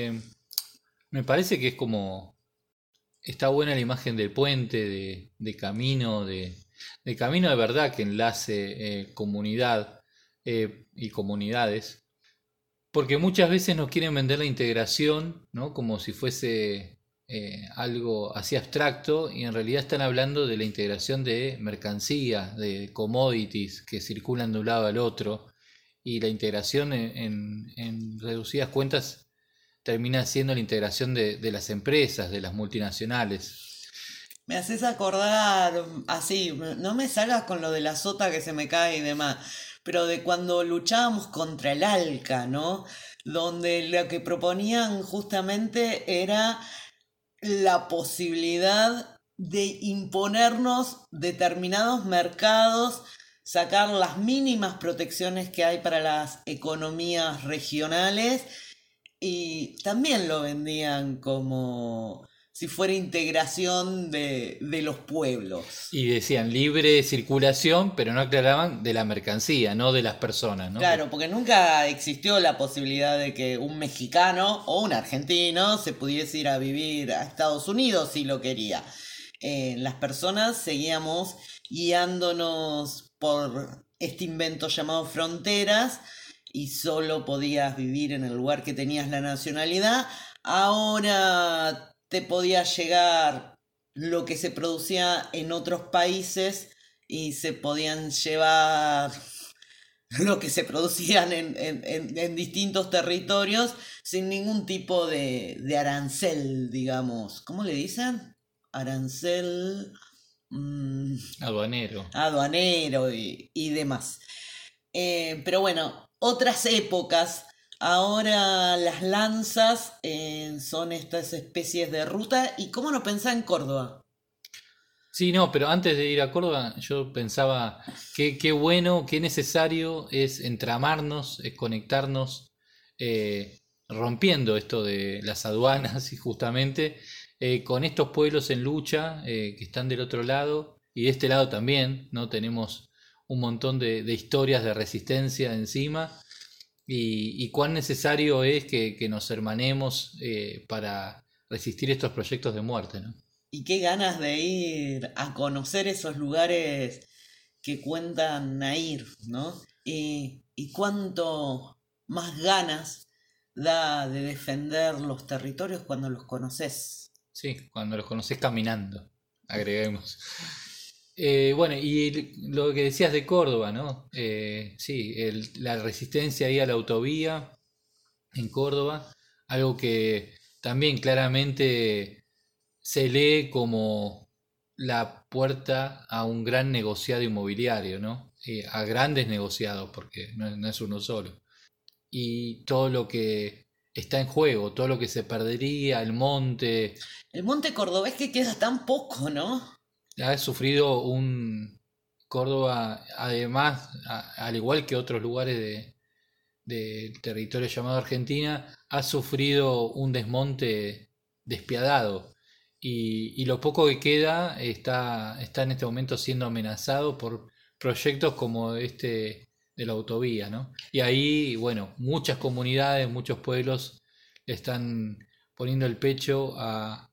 me parece que es como... Está buena la imagen del puente, de camino, de camino de verdad que enlace comunidad y comunidades. Porque muchas veces nos quieren vender la integración, ¿no? Como si fuese algo así abstracto, y en realidad están hablando de la integración de mercancías, de commodities que circulan de un lado al otro, y la integración en reducidas cuentas termina siendo la integración de las empresas, de las multinacionales. Me haces acordar, así, no me salgas con lo de la sota que se me cae y demás, pero de cuando luchábamos contra el ALCA, ¿no? Donde lo que proponían justamente era la posibilidad de imponernos determinados mercados, sacar las mínimas protecciones que hay para las economías regionales, y también lo vendían como si fuera integración de los pueblos. Y decían libre circulación, pero no aclaraban de la mercancía, no de las personas, ¿no? Claro, porque nunca existió la posibilidad de que un mexicano o un argentino se pudiese ir a vivir a Estados Unidos si lo quería. Las personas seguíamos guiándonos por este invento llamado fronteras, y solo podías vivir en el lugar que tenías la nacionalidad. Ahora te podía llegar lo que se producía en otros países y se podían llevar lo que se producían en distintos territorios sin ningún tipo de arancel, digamos. ¿Cómo le dicen? Arancel... Aduanero y demás. Pero bueno, otras épocas. Ahora las lanzas son estas especies de ruta. ¿Y cómo no pensaba en Córdoba? Sí, no, pero antes de ir a Córdoba yo pensaba qué bueno, qué necesario es entramarnos, es conectarnos, rompiendo esto de las aduanas y justamente con estos pueblos en lucha que están del otro lado y de este lado también, ¿no? Tenemos un montón de historias de resistencia encima. Y cuán necesario es que nos hermanemos para resistir estos proyectos de muerte, ¿no? Y qué ganas de ir a conocer esos lugares que cuentan Nair, ¿no? Y cuánto más ganas da de defender los territorios cuando los conoces. Sí, cuando los conoces caminando, agreguemos. Bueno, y lo que decías de Córdoba, ¿no? Sí, la resistencia ahí a la autovía en Córdoba, algo que también claramente se lee como la puerta a un gran negociado inmobiliario, ¿no? A grandes negociados, porque no es uno solo. Y todo lo que está en juego, todo lo que se perdería, el monte. El monte cordobés que queda tan poco, ¿no? Ha sufrido un Córdoba, además, al igual que otros lugares del territorio llamado Argentina, ha sufrido un desmonte despiadado. Y lo poco que queda está en este momento siendo amenazado por proyectos como este de la autovía, ¿no? Y ahí, bueno, muchas comunidades, muchos pueblos están poniendo el pecho a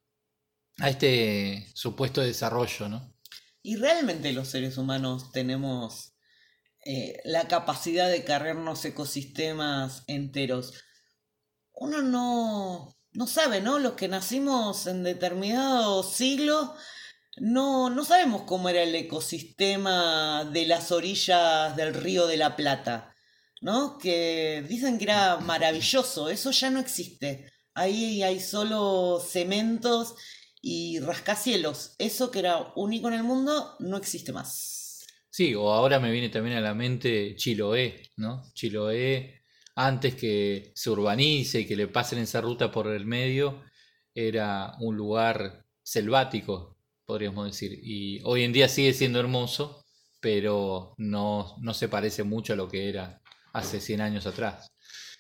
este supuesto desarrollo, ¿no? Y realmente los seres humanos tenemos la capacidad de cargarnos ecosistemas enteros. Uno no sabe, ¿no? Los que nacimos en determinado siglo, no sabemos cómo era el ecosistema de las orillas del Río de la Plata, ¿no? Que dicen que era maravilloso, eso ya no existe. Ahí hay solo cementos y rascacielos. Eso que era único en el mundo no existe más. Sí, o ahora me viene también a la mente Chiloé, ¿no? Chiloé antes que se urbanice y que le pasen esa ruta por el medio, era un lugar selvático, podríamos decir. Y hoy en día sigue siendo hermoso, pero no se parece mucho a lo que era hace 100 años atrás.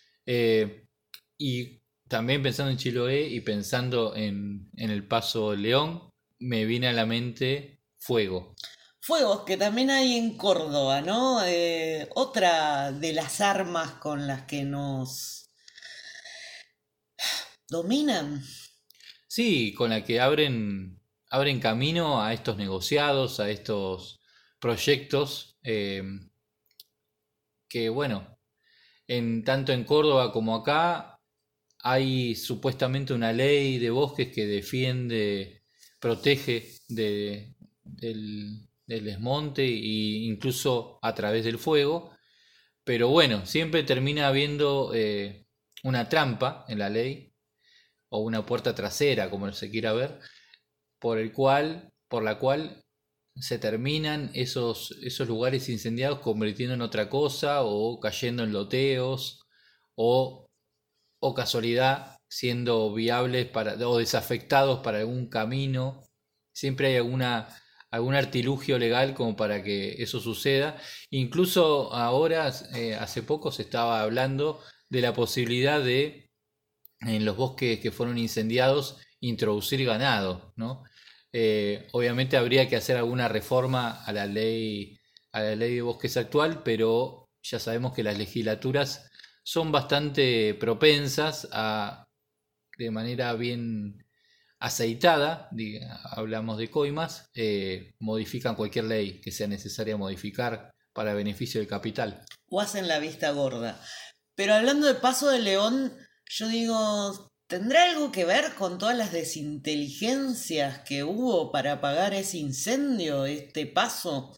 Y también pensando en Chiloé y pensando en el Paso León, me viene a la mente fuego. Fuegos que también hay en Córdoba, ¿no? Otra de las armas con las que nos dominan. Sí, con la que abren camino a estos negociados, a estos proyectos que, bueno, tanto en Córdoba como acá hay supuestamente una ley de bosques que protege del desmonte e incluso a través del fuego, pero bueno, siempre termina habiendo una trampa en la ley o una puerta trasera, como se quiera ver, por la cual se terminan esos lugares incendiados convirtiendo en otra cosa o cayendo en loteos o casualidad siendo viables o desafectados para algún camino. Siempre hay algún artilugio legal como para que eso suceda. Incluso ahora, hace poco se estaba hablando de la posibilidad de, en los bosques que fueron incendiados, introducir ganado, ¿no? Obviamente habría que hacer alguna reforma a la ley de bosques actual, pero ya sabemos que las legislaturas son bastante propensas de manera bien aceitada, hablamos de coimas, modifican cualquier ley que sea necesaria modificar para beneficio del capital. O hacen la vista gorda. Pero hablando de Paso de León, yo digo, ¿tendrá algo que ver con todas las desinteligencias que hubo para apagar ese incendio, este paso?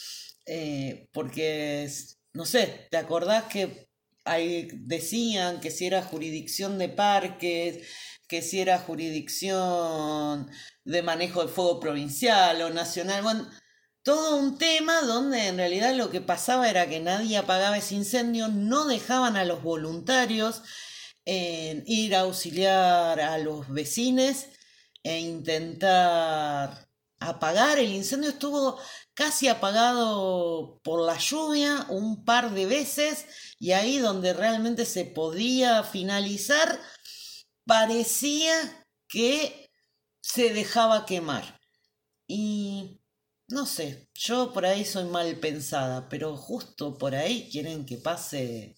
Porque, no sé, ¿te acordás que decían que si era jurisdicción de parques, que si era jurisdicción de manejo de fuego provincial o nacional? Bueno, todo un tema donde en realidad lo que pasaba era que nadie apagaba ese incendio, no dejaban a los voluntarios ir a auxiliar a los vecinos e intentar apagar. El incendio estuvo casi apagado por la lluvia un par de veces, y ahí donde realmente se podía finalizar parecía que se dejaba quemar. Y no sé, yo por ahí soy mal pensada, pero justo por ahí quieren que pase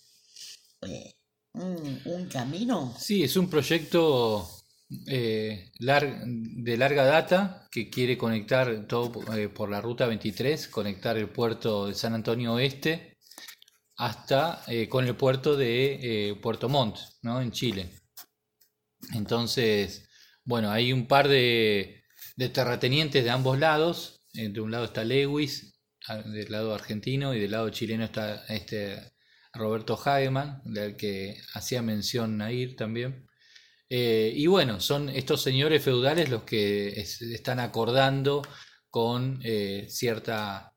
un camino. Sí, es un proyecto de larga data que quiere conectar todo por la ruta 23, conectar el puerto de San Antonio Oeste hasta con el puerto de Puerto Montt, ¿no? En Chile. Entonces, bueno, hay un par de terratenientes de ambos lados. De un lado está Lewis, del lado argentino, y del lado chileno está Roberto Hageman, del que hacía mención Nair también. Y bueno, son estos señores feudales los que están acordando con cierta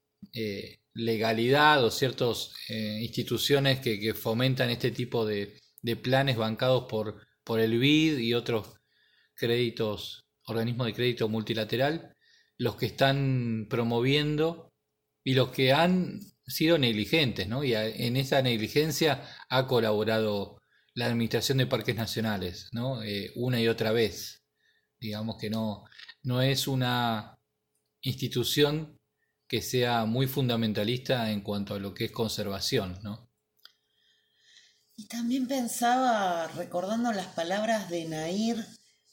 legalidad o ciertas instituciones que fomentan este tipo de planes bancados por el BID y otros organismos de crédito multilateral, los que están promoviendo y los que han sido negligentes, ¿no? Y en esa negligencia ha colaborado la Administración de Parques Nacionales, ¿no? Una y otra vez. Digamos que no es una institución que sea muy fundamentalista en cuanto a lo que es conservación, ¿no? Y también pensaba, recordando las palabras de Nair,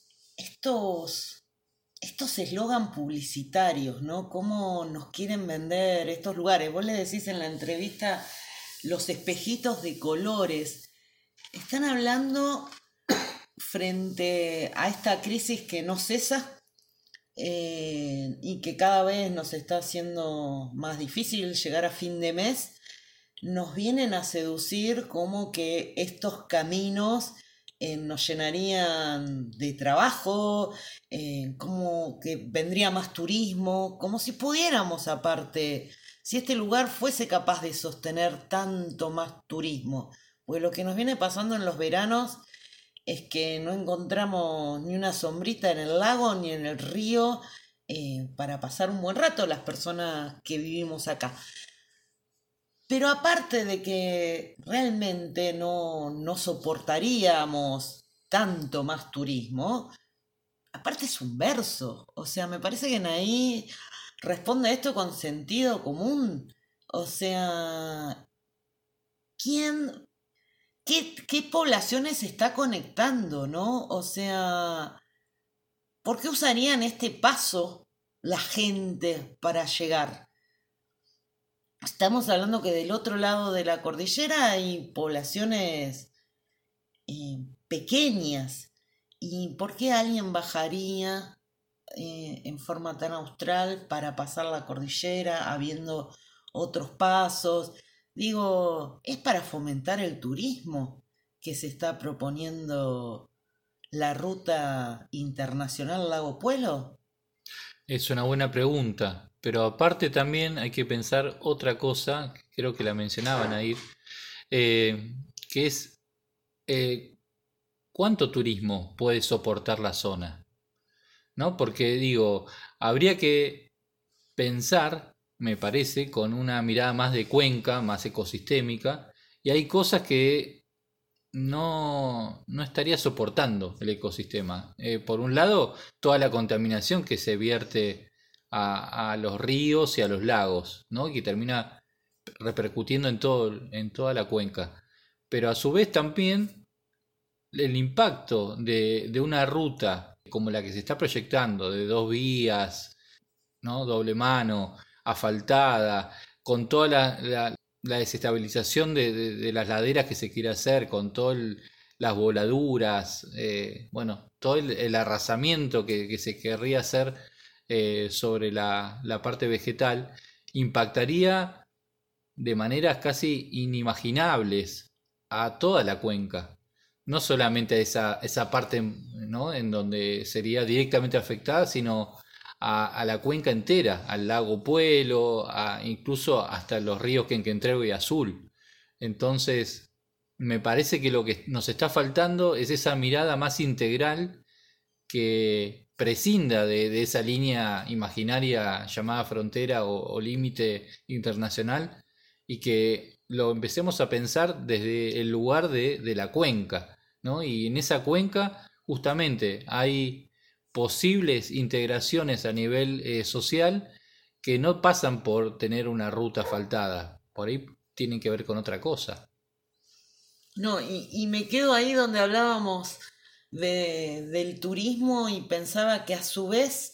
estos eslogan publicitarios, ¿no? Cómo nos quieren vender estos lugares. Vos le decís en la entrevista los espejitos de colores. Están hablando frente a esta crisis que no cesa y que cada vez nos está haciendo más difícil llegar a fin de mes. Nos vienen a seducir como que estos caminos nos llenarían de trabajo, como que vendría más turismo, como si pudiéramos aparte, si este lugar fuese capaz de sostener tanto más turismo, Porque lo que nos viene pasando en los veranos es que no encontramos ni una sombrita en el lago ni en el río para pasar un buen rato las personas que vivimos acá. Pero aparte de que realmente no soportaríamos tanto más turismo, aparte es un verso. O sea, me parece que Anaí responde a esto con sentido común. O sea, ¿qué poblaciones se está conectando, no? O sea, ¿por qué usarían este paso la gente para llegar? Estamos hablando que del otro lado de la cordillera hay poblaciones pequeñas. ¿Y por qué alguien bajaría en forma tan austral para pasar la cordillera habiendo otros pasos? Digo, ¿es para fomentar el turismo que se está proponiendo la ruta internacional Lago Puelo? Es una buena pregunta, pero aparte también hay que pensar otra cosa, creo que la mencionaban ahí, que es ¿cuánto turismo puede soportar la zona? ¿No? Porque digo, habría que pensar, me parece, con una mirada más de cuenca, más ecosistémica, y hay cosas que no estaría soportando el ecosistema. Por un lado, toda la contaminación que se vierte a los ríos y a los lagos, ¿no? Que termina repercutiendo en toda la cuenca. Pero a su vez también el impacto de una ruta como la que se está proyectando, de 2 vías, ¿no? Doble mano, asfaltada, con toda la desestabilización de las laderas que se quiere hacer, con todas las voladuras, todo el arrasamiento que se querría hacer sobre la parte vegetal, impactaría de maneras casi inimaginables a toda la cuenca. No solamente a esa parte, ¿no? En donde sería directamente afectada, sino a la cuenca entera, al lago Puelo, incluso hasta los ríos Quenquentreu y Azul. Entonces, me parece que lo que nos está faltando es esa mirada más integral que prescinda de esa línea imaginaria llamada frontera o límite internacional, y que lo empecemos a pensar desde el lugar de la cuenca, ¿no? Y en esa cuenca justamente hay posibles integraciones a nivel social que no pasan por tener una ruta asfaltada, por ahí tienen que ver con otra cosa. No, y me quedo ahí donde hablábamos del turismo y pensaba que a su vez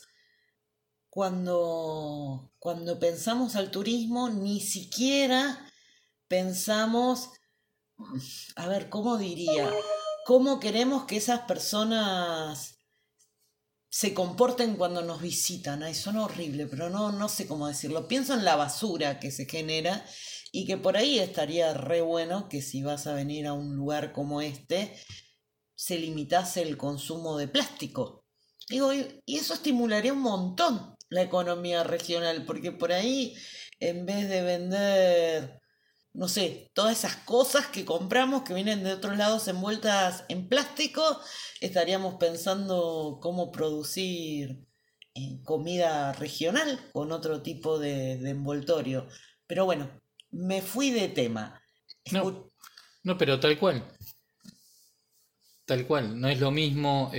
cuando pensamos al turismo ni siquiera pensamos, a ver, ¿cómo diría? ¿Cómo queremos que esas personas se comporten cuando nos visitan? Ay, suena horrible, pero no sé cómo decirlo. Pienso en la basura que se genera y que por ahí estaría re bueno que si vas a venir a un lugar como este, se limitase el consumo de plástico. Digo, y eso estimularía un montón la economía regional, porque por ahí, en vez de vender, no sé, todas esas cosas que compramos que vienen de otros lados envueltas en plástico, estaríamos pensando cómo producir comida regional con otro tipo de envoltorio. Pero bueno, me fui de tema. No, pero tal cual. Tal cual, no es lo mismo.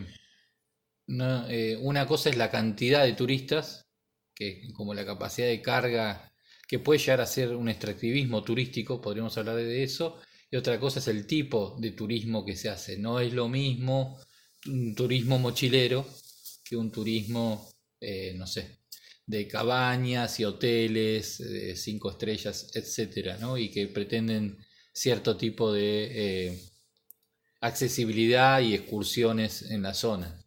Una cosa es la cantidad de turistas, que como la capacidad de carga, que puede llegar a ser un extractivismo turístico, podríamos hablar de eso, y otra cosa es el tipo de turismo que se hace. No es lo mismo un turismo mochilero que un turismo, no sé, de cabañas y hoteles, de 5 estrellas, etcétera, ¿no? Y que pretenden cierto tipo de accesibilidad y excursiones en la zona.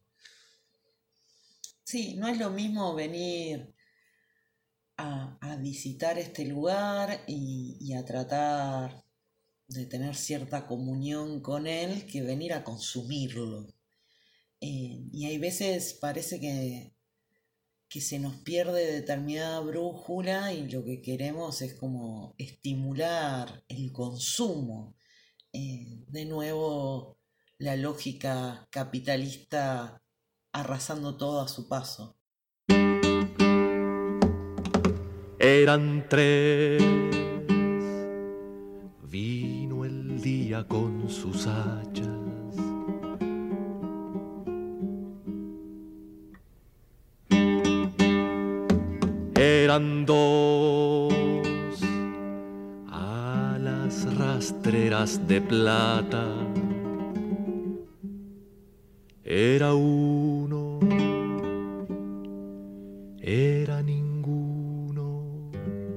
Sí, no es lo mismo venir a visitar este lugar y a tratar de tener cierta comunión con él que venir a consumirlo. Y hay veces parece que se nos pierde determinada brújula y lo que queremos es como estimular el consumo. de nuevo la lógica capitalista arrasando todo a su paso. Eran 3, vino el día con sus hachas. Eran 2, alas rastreras de plata. Era 1, era ninguno.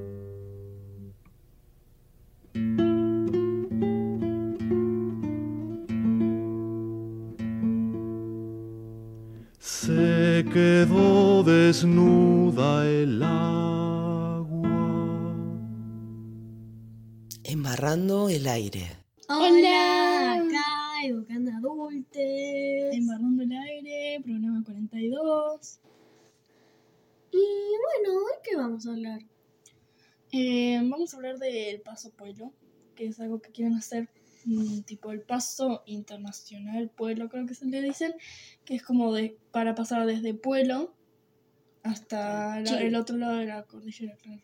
Se quedó desnuda el agua. Embarrando el aire. Hola, acá Educando Adultos. Embarrando el aire, programa 42. Y bueno, ¿hoy qué vamos a hablar? Vamos a hablar del Paso Pueblo, que es algo que quieren hacer, tipo el Paso Internacional Pueblo, creo que se le dicen, que es como para pasar desde Pueblo hasta el otro lado de la cordillera, claro.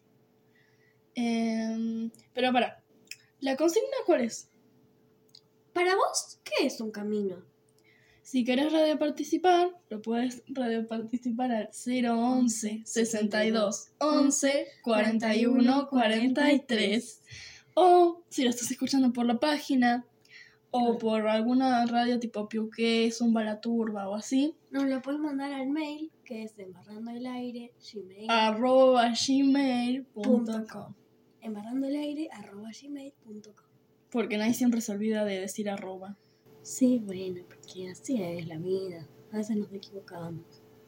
Pero ¿la consigna cuál es? Para vos, ¿qué es un camino? Si querés radioparticipar, lo puedes radioparticipar al 011 62 11 41 43. O si lo estás escuchando por la página o por alguna radio tipo Piuqué, Zumba la Turba o así, Nos lo puedes mandar al mail, que es embarrandoelaire, @gmail.com. embarrandoelaire@gmail.com. Porque nadie siempre se olvida de decir @. Sí, bueno, porque así es la vida. A veces nos equivocamos.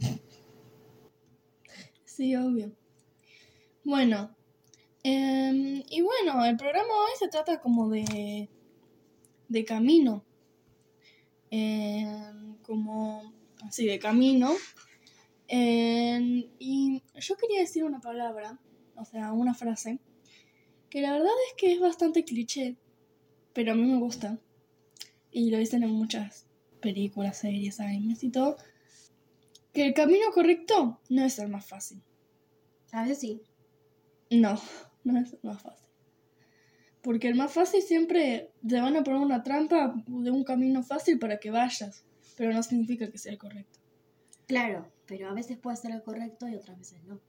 Sí, obvio. Bueno, y bueno, el programa hoy se trata como de camino. Como así, de camino. Y yo quería decir una palabra, o sea, una frase, que la verdad es que es bastante cliché, pero a mí me gusta. Y lo dicen en muchas películas, series, animes y todo, que el camino correcto no es el más fácil. A veces sí. No es el más fácil. Porque el más fácil siempre te van a poner una trampa de un camino fácil para que vayas, pero no significa que sea el correcto. Claro, pero a veces puede ser el correcto y otras veces no.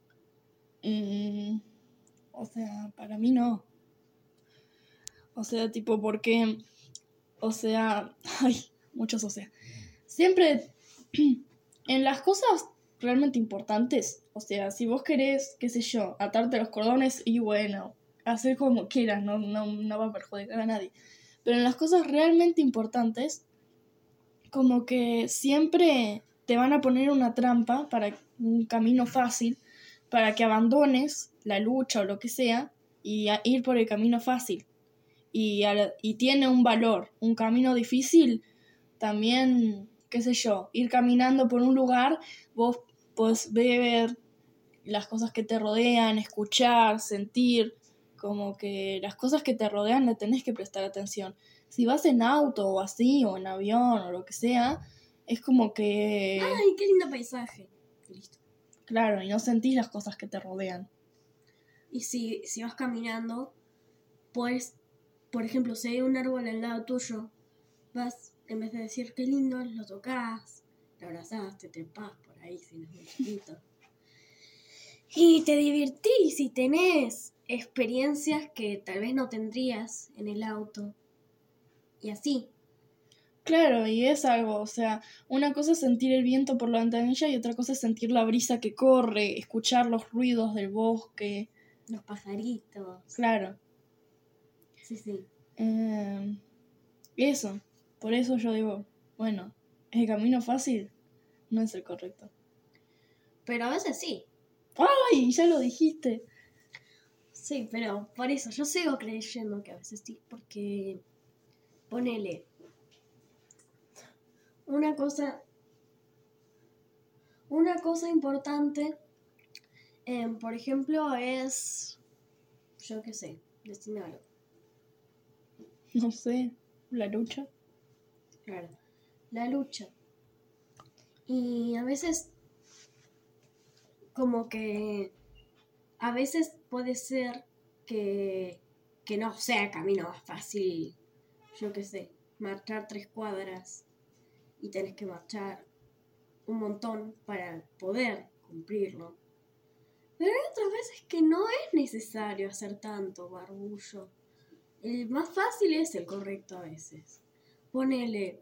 O sea, para mí no. O sea, tipo, porque... O sea... Ay, muchos o sea. Siempre... En las cosas realmente importantes, o sea, si vos querés, qué sé yo, atarte los cordones y bueno, hacer como quieras, no va a perjudicar a nadie. Pero en las cosas realmente importantes, como que siempre te van a poner una trampa para un camino fácil, para que abandones la lucha o lo que sea y ir por el camino fácil. Y tiene un valor. Un camino difícil también, qué sé yo, ir caminando por un lugar, vos podés ver las cosas que te rodean, escuchar, sentir, como que las cosas que te rodean le tenés que prestar atención. Si vas en auto o así, o en avión o lo que sea, es como que... ¡Ay, qué lindo paisaje! Listo. Claro, y no sentís las cosas que te rodean. Y si vas caminando, puedes, por ejemplo, si hay un árbol al lado tuyo, vas, en vez de decir qué lindo, lo tocas, te abrazás, te trepás por ahí si no es muy chiquito. Y te divertís y tenés experiencias que tal vez no tendrías en el auto. Y así. Claro, y es algo, o sea, una cosa es sentir el viento por la ventanilla y otra cosa es sentir la brisa que corre, escuchar los ruidos del bosque. Los pajaritos. Claro. Sí. Eso, por eso yo digo, bueno, el camino fácil no es el correcto. Pero a veces sí. ¡Ay! Ya lo dijiste. Sí, pero por eso yo sigo creyendo que a veces sí, porque ponele una cosa importante, por ejemplo, es, yo qué sé, decime algo. No sé, la lucha. Claro, la lucha. Y a veces, como que, a veces puede ser que no sea el camino más fácil, yo qué sé, marchar 3 cuadras y tenés que marchar un montón para poder cumplirlo. Pero hay otras veces que no es necesario hacer tanto barullo. El más fácil es el correcto a veces. Ponele,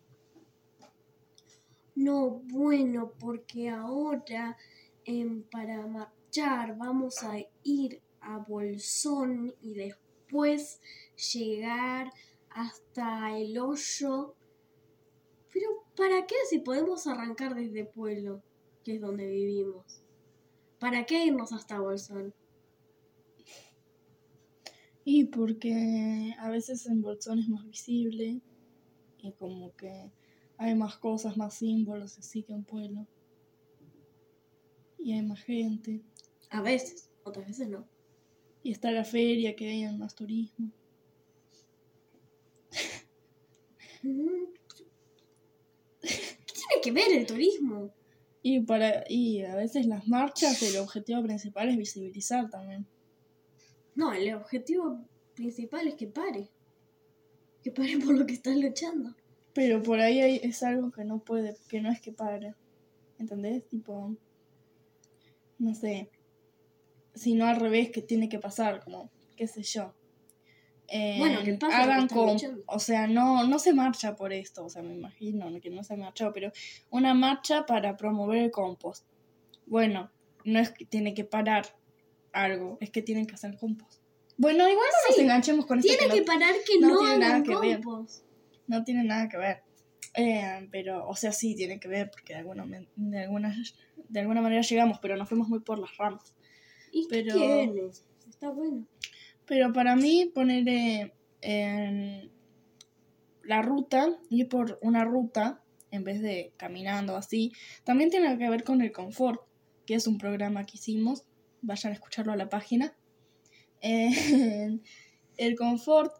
no, bueno, porque ahora para marchar vamos a ir a Bolsón y después llegar hasta el hoyo. Pero ¿para qué si podemos arrancar desde Pueblo, que es donde vivimos? ¿Para qué irnos hasta Bolsón? Y porque a veces en Bolsón es más visible y como que hay más cosas, más símbolos así que en Pueblo. Y hay más gente. A veces, otras veces no. Y está la feria, que hay más turismo. ¿Qué tiene que ver el turismo? Y a veces las marchas, el objetivo principal es visibilizar también. No, el objetivo principal es que pare. Que pare por lo que estás luchando. Pero por ahí es algo que no puede, que no es que pare. ¿Entendés? Tipo, no sé. Sino al revés, que tiene que pasar, como, qué sé yo. Bueno, que pasa hagan que con, o sea, no se marcha por esto, o sea, me imagino que no se marchó, pero una marcha para promover el compost. Bueno, no es que tiene que parar algo, es que tienen que hacer compost. Bueno, igual no nos enganchemos con esto. Tiene que parar que no tiene nada hagan que ver. compost. No tiene nada que ver. Pero, o sea, sí tiene que ver, porque de alguna manera llegamos, pero nos fuimos muy por las ramas. ¿Y qué pero, tiene? Está bueno. Pero para mí, poner en la ruta, ir por una ruta, en vez de caminando así, también tiene que ver con el confort, que es un programa que hicimos. Vayan a escucharlo a la página. El confort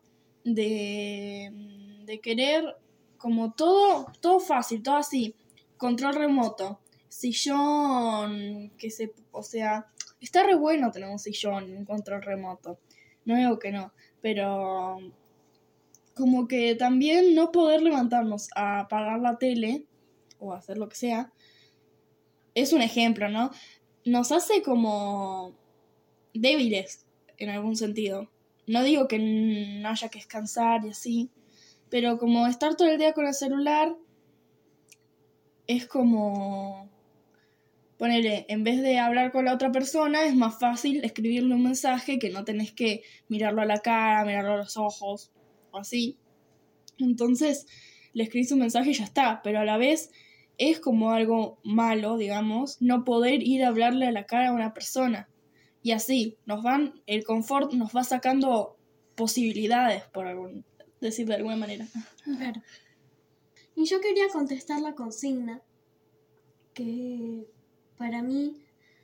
de querer como todo fácil, todo así, control remoto, sillón, o sea, está re bueno tener un sillón, un control remoto, no digo que no, pero como que también no poder levantarnos a apagar la tele o hacer lo que sea, es un ejemplo, ¿no? Nos hace como débiles en algún sentido. No digo que no haya que descansar y así, pero como estar todo el día con el celular es como, ponele, en vez de hablar con la otra persona, es más fácil escribirle un mensaje que no tenés que mirarlo a la cara, mirarlo a los ojos, o así. Entonces, le escribís un mensaje y ya está, pero a la vez es como algo malo, digamos, no poder ir a hablarle a la cara a una persona. Y así, el confort nos va sacando posibilidades, por decir de alguna manera. Claro. Y yo quería contestar la consigna, que para mí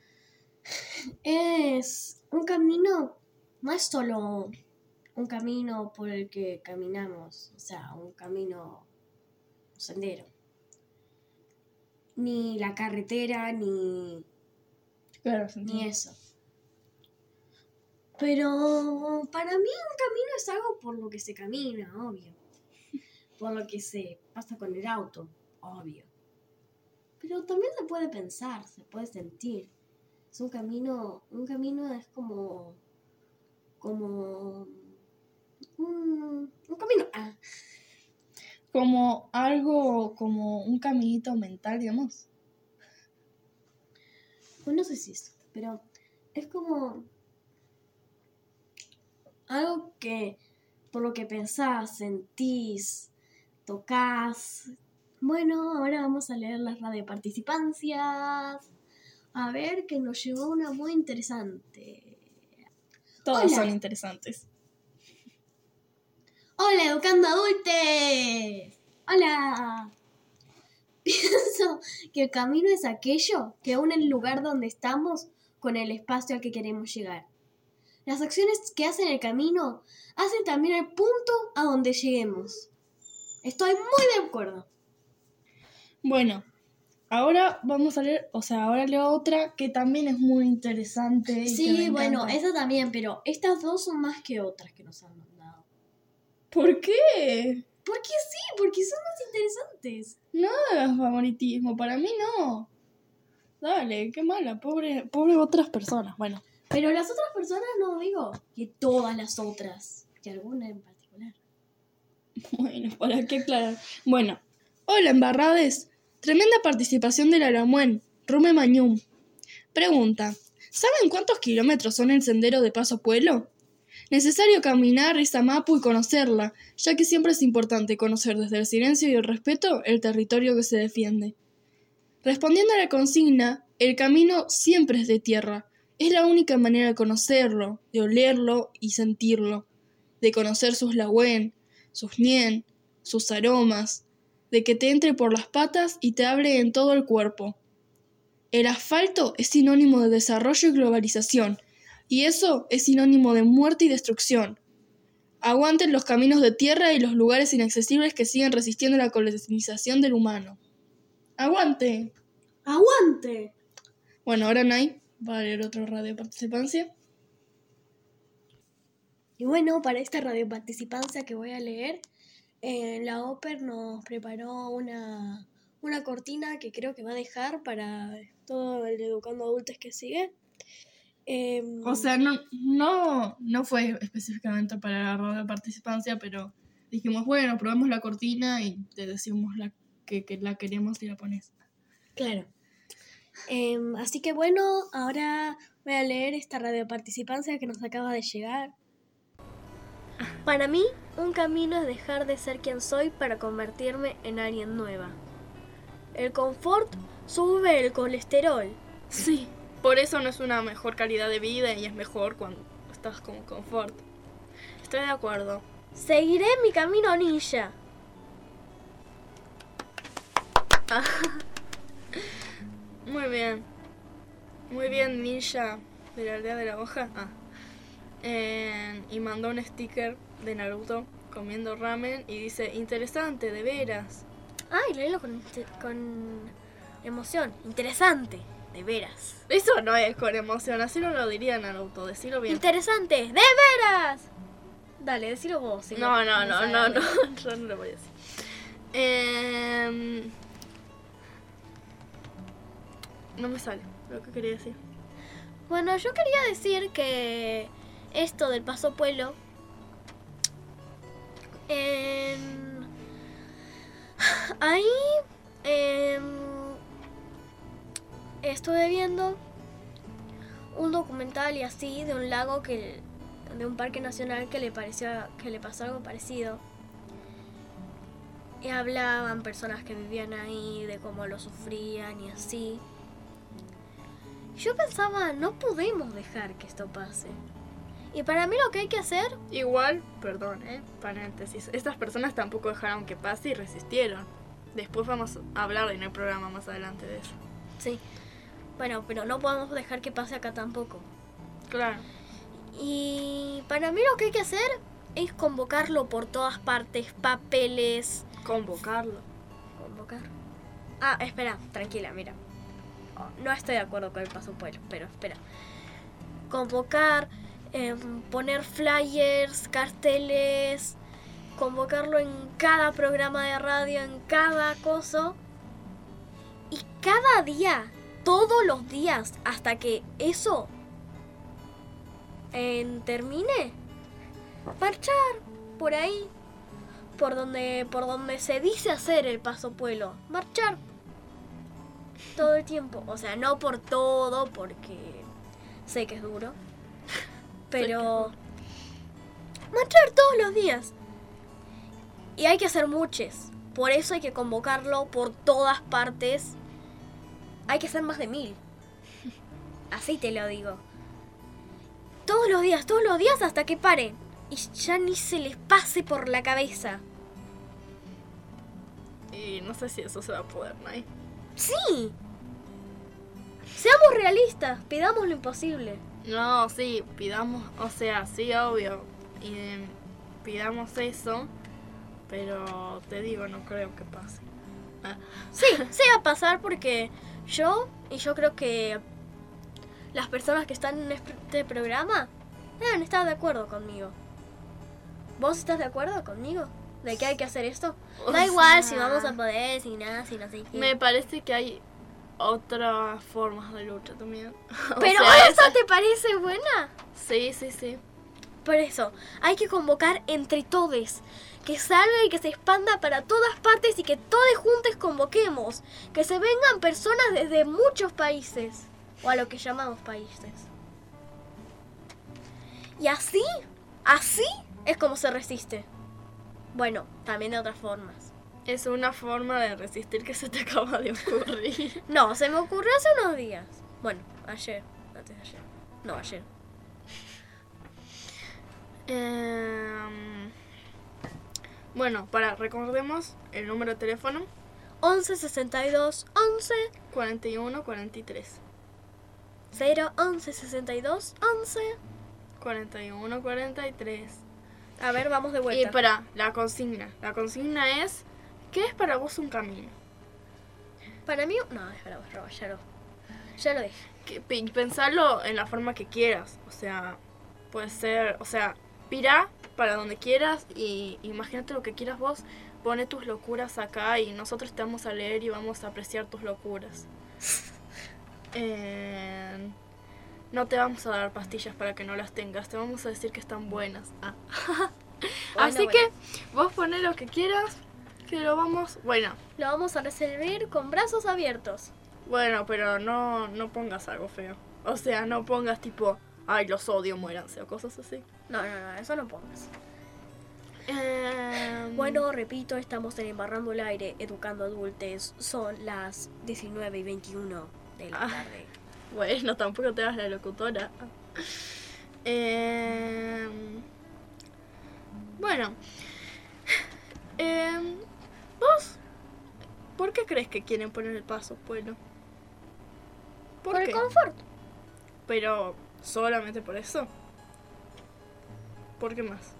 es un camino, no es solo un camino por el que caminamos, o sea, un camino, un sendero. Ni la carretera, ni eso. Pero para mí un camino es algo por lo que se camina, obvio. Por lo que se pasa con el auto, obvio. Pero también se puede pensar, se puede sentir. Es un camino es como un camino. Como algo, como un caminito mental, digamos. Pues no sé si es, pero es como algo que por lo que pensás, sentís, tocas. Bueno, ahora vamos a leer las radioparticipancias. A ver, que nos llegó una muy interesante. Todas son interesantes. Hola, educando adultes. Hola. Pienso que el camino es aquello que une el lugar donde estamos con el espacio al que queremos llegar. Las acciones que hacen el camino hacen también el punto a donde lleguemos. Estoy muy de acuerdo. Bueno, ahora vamos a leer, ahora leo otra que también es muy interesante. Sí, bueno, esa también, pero estas dos son más que otras que nos han mandado. ¿Por qué? Porque sí, porque son más interesantes. No hagas favoritismo, para mí no. Dale, qué mala, pobre otras personas, bueno. Pero las otras personas no digo que todas las otras, que alguna en particular. Bueno, ¿para qué aclarar? Bueno, hola embarrades. Tremenda participación del Alamuen, Rume Mañum. Pregunta, ¿saben cuántos kilómetros son el sendero de Paso Pueblo? Necesario caminar esa mapu y conocerla, ya que siempre es importante conocer desde el silencio y el respeto el territorio que se defiende. Respondiendo a la consigna, el camino siempre es de tierra. Es la única manera de conocerlo, de olerlo y sentirlo, de conocer sus lagüen, sus ñen, sus aromas, de que te entre por las patas y te hable en todo el cuerpo. El asfalto es sinónimo de desarrollo y globalización, y eso es sinónimo de muerte y destrucción. Aguanten los caminos de tierra y los lugares inaccesibles que siguen resistiendo la colonización del humano. ¡Aguante! ¡Aguante! Bueno, ahora Nay va a leer otro radio participancia. Y bueno, para esta radio participancia que voy a leer, la Oper nos preparó una cortina que creo que va a dejar para todo el Educando Adultos que sigue. No fue específicamente para la radio participancia, pero dijimos, bueno, probemos la cortina y te decimos que la queremos y la pones. Claro. Así que bueno, ahora voy a leer esta radio participancia que nos acaba de llegar. Para mí, un camino es dejar de ser quien soy para convertirme en alguien nueva. El confort sube el colesterol. Sí, por eso no es una mejor calidad de vida y es mejor cuando estás con confort. Estoy de acuerdo. Seguiré mi camino ninja. Muy bien. Muy bien, ninja de la aldea de la hoja. Y mandó un sticker de Naruto comiendo ramen y dice, interesante, de veras. Ay, léelo con emoción. Interesante, de veras. Eso no es con emoción, así no lo diría Naruto, decilo bien. Interesante, de veras. Dale, decilo vos. Si no, yo no lo voy a decir. No me sale lo que quería decir. Bueno, yo quería decir que esto del Paso Pueblo, ahí estuve viendo un documental y así de un lago de un parque nacional que le pasó algo parecido. Y hablaban personas que vivían ahí de cómo lo sufrían y así. Yo pensaba, no podemos dejar que esto pase. Y para mí lo que hay que hacer... Igual, perdón, paréntesis, estas personas tampoco dejaron que pase y resistieron. Después vamos a hablar en el programa más adelante de eso. Sí, bueno, pero no podemos dejar que pase acá tampoco. Claro. Y para mí lo que hay que hacer es convocarlo por todas partes, papeles... Convocar. Espera, tranquila, mira. No estoy de acuerdo con el Paso Pueblo, pero espera. Convocar, poner flyers, carteles, convocarlo en cada programa de radio, en cada cosa. Y cada día, todos los días, hasta que eso termine, marchar por ahí, por donde se dice hacer el Paso Pueblo, marchar. Todo el tiempo, o sea, no por todo, porque sé que es duro, pero marchar todos los días. Y hay que hacer muchos, por eso hay que convocarlo por todas partes. Hay que hacer más de 1000. Así te lo digo. Todos los días hasta que paren y ya ni se les pase por la cabeza. Y no sé si eso se va a poder, ¿no? Sí. Seamos realistas, pidamos lo imposible. No, sí, pidamos, o sea, sí, obvio. Y pidamos eso, pero te digo, no creo que pase. Sí, sí va a pasar porque yo creo que las personas que están en este programa deben estar de acuerdo conmigo. ¿Vos estás de acuerdo conmigo? ¿De que hay que hacer esto? Da igual si vamos a poder, si nada, si no sé qué. Me parece que hay otras formas de lucha también. ¿Pero esa te parece buena? Sí, sí, sí. Por eso, hay que convocar entre todos. Que salga y que se expanda para todas partes y que todos juntos convoquemos. Que se vengan personas desde muchos países. O a lo que llamamos países. Y así es como se resiste. Bueno, también de otras formas. Es una forma de resistir que se te acaba de ocurrir. No, se me ocurrió hace unos días. Bueno, ayer. Antes de ayer. No, ayer. Bueno, recordemos el número de teléfono. 11 62 11 41 43. 011 62 11 41 43. A ver, vamos de vuelta. Y para la consigna. La consigna es: ¿qué es para vos un camino? Para mí... No, espera, ya lo dije. Pensarlo en la forma que quieras. O sea, puede ser... O sea, pirá para donde quieras y imagínate lo que quieras vos. Pone tus locuras acá y nosotros te vamos a leer y vamos a apreciar tus locuras. No te vamos a dar pastillas para que no las tengas. Te vamos a decir que están buenas. Así que vos poné lo que quieras. Que lo vamos... Bueno. Lo vamos a recibir con brazos abiertos. Bueno, pero no pongas algo feo. O sea, no pongas tipo... Ay, los odio, muéranse o cosas así. No, eso no pongas. Bueno, repito, estamos en Embarrando el Aire, educando adultos. Son las 19:21 de la tarde. Bueno, tampoco te hagas la locutora. Bueno. ¿Vos? ¿Por qué crees que quieren poner el paso, pueblo? ¿Por qué? El confort. Pero, ¿solamente por eso? ¿Por qué más?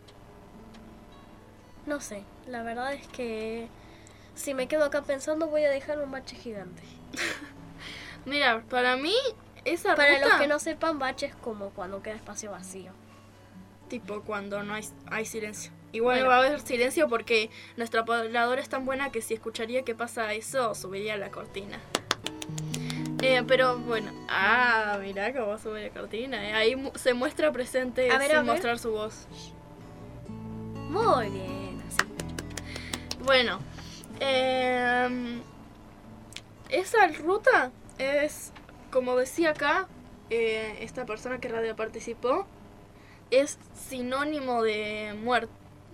No sé, la verdad es que si me quedo acá pensando voy a dejar un bache gigante. Mira, para mí esa ruta... Para los que no sepan, bache es como cuando queda espacio vacío. Tipo cuando no hay silencio. Igual va a haber silencio porque nuestra pobladora es tan buena que si escucharía que pasa eso, subiría la cortina. Pero bueno, mirá cómo sube la cortina. Ahí se muestra presente sin mostrar su voz. Muy bien, así. Bueno, esa ruta es, como decía acá, esta persona que radio participó, es sinónimo de muerte.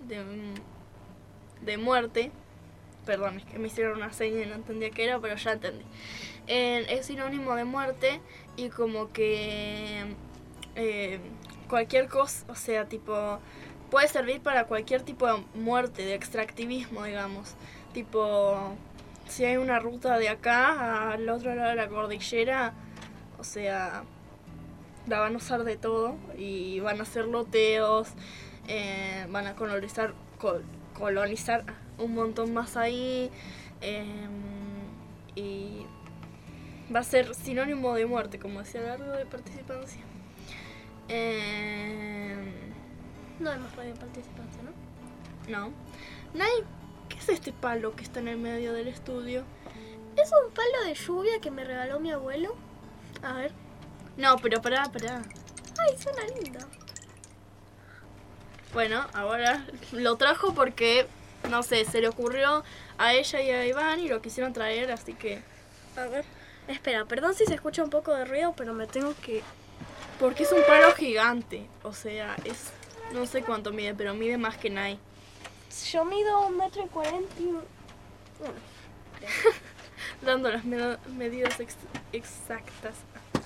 De muerte. Perdón, es que me hicieron una seña y no entendía qué era, pero ya entendí. Es sinónimo de muerte y como que cualquier cosa, o sea, tipo, puede servir para cualquier tipo de muerte, de extractivismo, digamos. Tipo, si hay una ruta de acá al otro lado de la cordillera, o sea, la van a usar de todo y van a hacer loteos, van a colonizar un montón más ahí, y va a ser sinónimo de muerte, como decía Largo, de participancia. No hay más radio participancia, ¿no? No. ¿Qué es este palo que está en el medio del estudio? Es un palo de lluvia que me regaló mi abuelo. A ver. No, pero pará. Ay, suena lindo. Bueno, ahora lo trajo porque, no sé, se le ocurrió a ella y a Iván y lo quisieron traer, así que... A ver. Espera, perdón si se escucha un poco de ruido, pero me tengo que... Porque es un palo gigante, o sea, es... No sé cuánto mide, pero mide más que Nai. Yo mido 1,41 m. Dando las medidas exactas.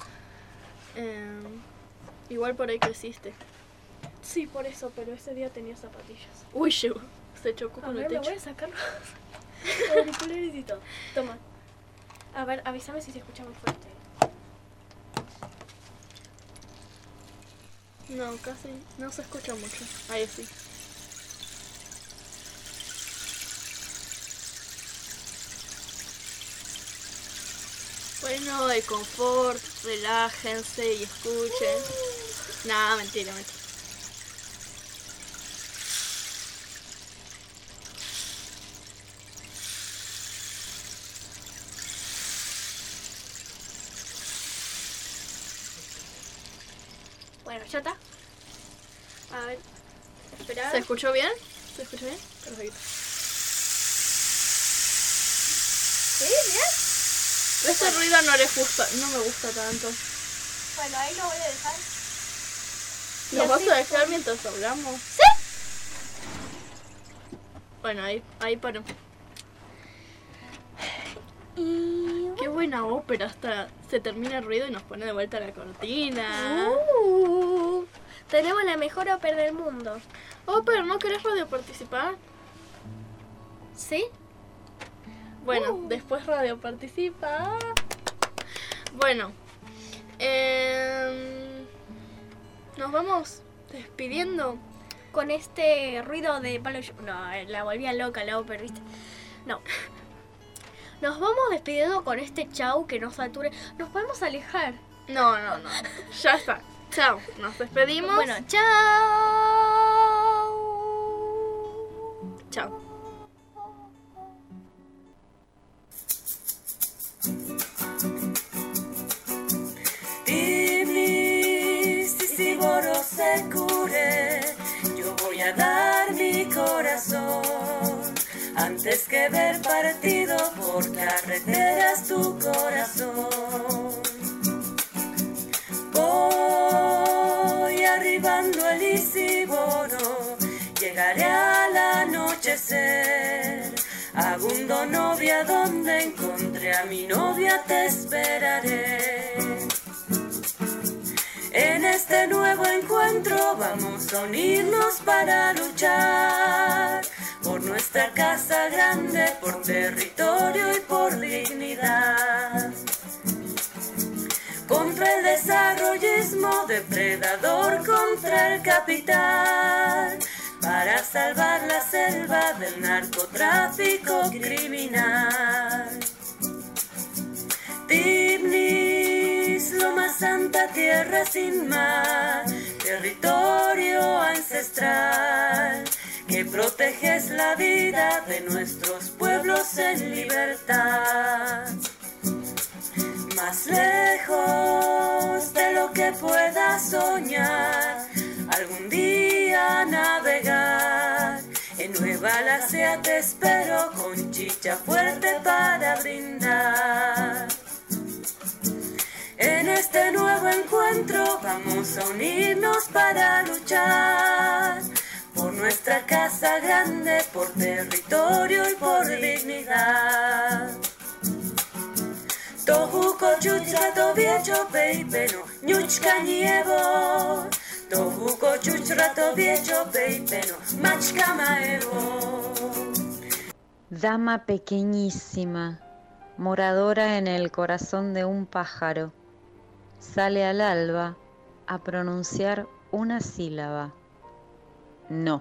Igual por ahí creciste. Sí, por eso, pero ese día tenía zapatillas. Uy, se chocó con el techo. Me voy a sacar los auriculares y todo. Toma. A ver, avísame si se escucha muy fuerte. No, casi no se escucha mucho. Ahí sí. Bueno, de confort, relájense y escuchen. Nada, mentira. Bueno, ya está. A ver, espera. ¿Se escuchó bien? Perfecto. ¿Sí? ¿Bien? Este ruido no me gusta tanto. Bueno, ahí lo voy a dejar. ¿Lo vas a dejar mientras hablamos? ¿Sí? Bueno, ahí paro. Qué buena ópera, hasta se termina el ruido y nos pone de vuelta la cortina. Tenemos la mejor ópera del mundo. Pero ¿no querés radio participar? ¿Sí? Bueno, después radio participa. Bueno, nos vamos despidiendo con este ruido de palo. No, la volvía loca la ópera, ¿viste? No. Nos vamos despidiendo con este chau que no sature. Nos podemos alejar. No. Ya está. Chau. Nos despedimos. Bueno, chau. Chau. Si Boro se cure, yo voy a dar mi corazón antes que ver partido por carreteras tu corazón. Voy arribando el Isiboro, llegaré al anochecer. Agundo novia, donde encontré a mi novia te esperaré. En este nuevo encuentro vamos a unirnos para luchar por nuestra casa grande, por territorio y por dignidad. Contra el desarrollismo depredador, contra el capital, para salvar la selva del narcotráfico criminal. Tibnis, Loma Santa, tierra sin mar, territorio ancestral, que proteges la vida de nuestros pueblos en libertad. Más lejos de lo que pueda soñar, algún día navegar. En Nueva Lacea te espero con chicha fuerte para brindar. En este nuevo encuentro vamos a unirnos para luchar por nuestra casa grande, por territorio y por dignidad. Tohuko chuchrato viecho peipeno, ñuchka nievo. Tohuko chuchrato viecho peipeno, machka maevo. Dama pequeñísima, moradora en el corazón de un pájaro, sale al alba a pronunciar una sílaba: no.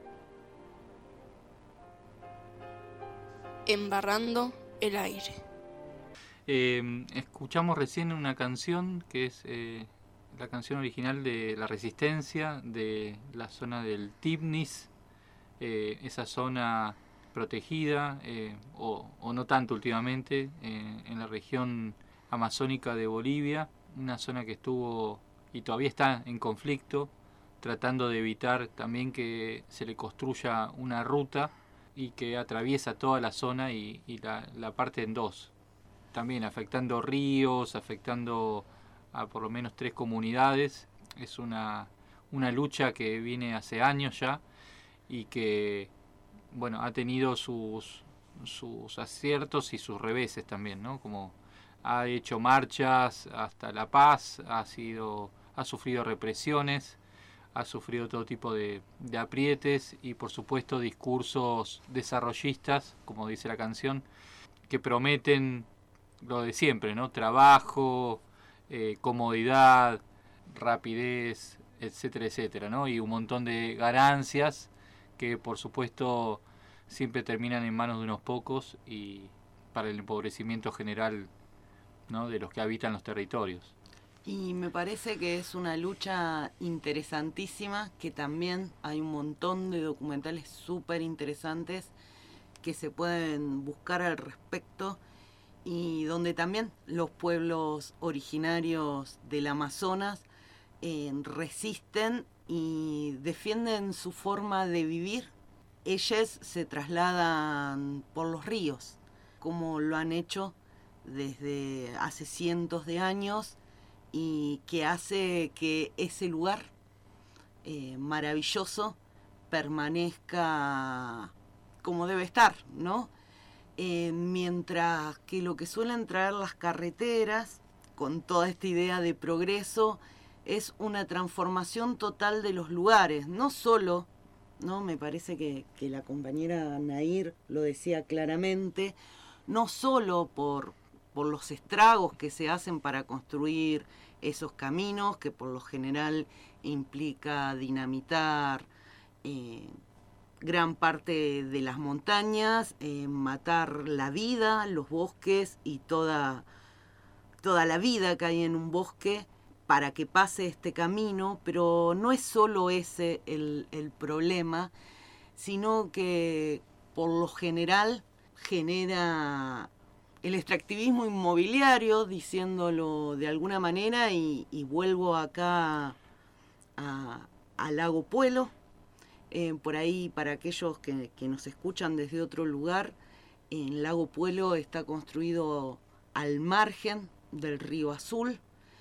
Embarrando el aire. Escuchamos recién una canción que es la canción original de La Resistencia, de la zona del Tibnis, esa zona protegida, o no tanto últimamente, en la región amazónica de Bolivia, una zona que estuvo y todavía está en conflicto, tratando de evitar también que se le construya una ruta y que atraviesa toda la zona y la parte en dos, también afectando ríos, afectando a por lo menos 3 comunidades. Es una lucha que viene hace años ya y que, bueno, ha tenido sus aciertos y sus reveses también, ¿no? Como ha hecho marchas hasta La Paz, ha sufrido represiones, ha sufrido todo tipo de aprietes y por supuesto discursos desarrollistas, como dice la canción, que prometen lo de siempre, ¿no? Trabajo, comodidad, rapidez, etcétera, etcétera, ¿no? Y un montón de ganancias que por supuesto siempre terminan en manos de unos pocos y para el empobrecimiento general, ¿no?, de los que habitan los territorios. Y me parece que es una lucha interesantísima, que también hay un montón de documentales súper interesantes que se pueden buscar al respecto, y donde también los pueblos originarios del Amazonas resisten y defienden su forma de vivir. Ellos se trasladan por los ríos, como lo han hecho desde hace cientos de años, y que hace que ese lugar maravilloso permanezca como debe estar, ¿no? Mientras que lo que suelen traer las carreteras, con toda esta idea de progreso, es una transformación total de los lugares, no solo, ¿no? Me parece que la compañera Nair lo decía claramente, no solo por los estragos que se hacen para construir esos caminos, que por lo general implica dinamitar gran parte de las montañas, matar la vida, los bosques y toda la vida que hay en un bosque para que pase este camino, pero no es solo ese el problema, sino que por lo general genera el extractivismo inmobiliario, diciéndolo de alguna manera, y vuelvo acá a Lago Puelo. Por ahí, para aquellos que nos escuchan desde otro lugar, en Lago Puelo está construido al margen del río Azul.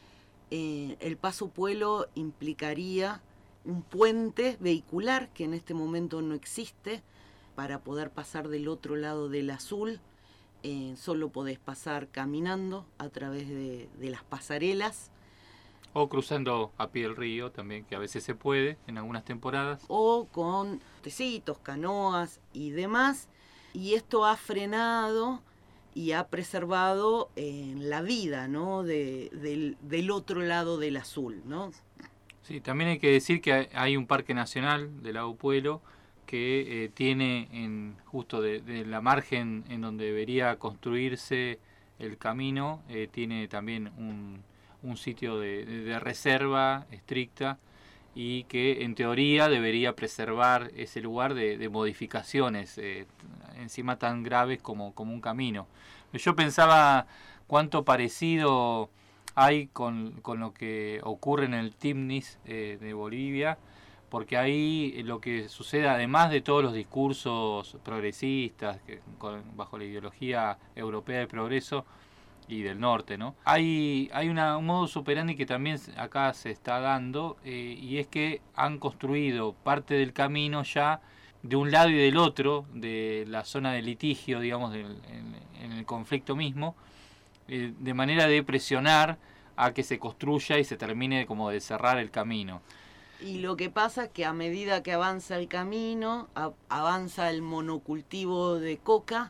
El Paso Puelo implicaría un puente vehicular que en este momento no existe para poder pasar del otro lado del Azul. Solo podés pasar caminando a través de las pasarelas. O cruzando a pie el río también, que a veces se puede en algunas temporadas. O con tecitos, canoas y demás. Y esto ha frenado y ha preservado la vida, ¿no?, del otro lado del Azul, ¿no? Sí, también hay que decir que hay un parque nacional del Lago Puelo que tiene justo de la margen en donde debería construirse el camino, tiene también un sitio de reserva estricta, y que en teoría debería preservar ese lugar de modificaciones encima tan graves como un camino. Yo pensaba cuánto parecido hay con lo que ocurre en el Timnis de Bolivia, porque ahí lo que sucede, además de todos los discursos progresistas bajo la ideología europea de progreso y del norte, ¿no?, hay un modus operandi que también acá se está dando, y es que han construido parte del camino ya de un lado y del otro de la zona de litigio, digamos, en el conflicto mismo, de manera de presionar a que se construya y se termine como de cerrar el camino. Y lo que pasa es que a medida que avanza el camino, avanza el monocultivo de coca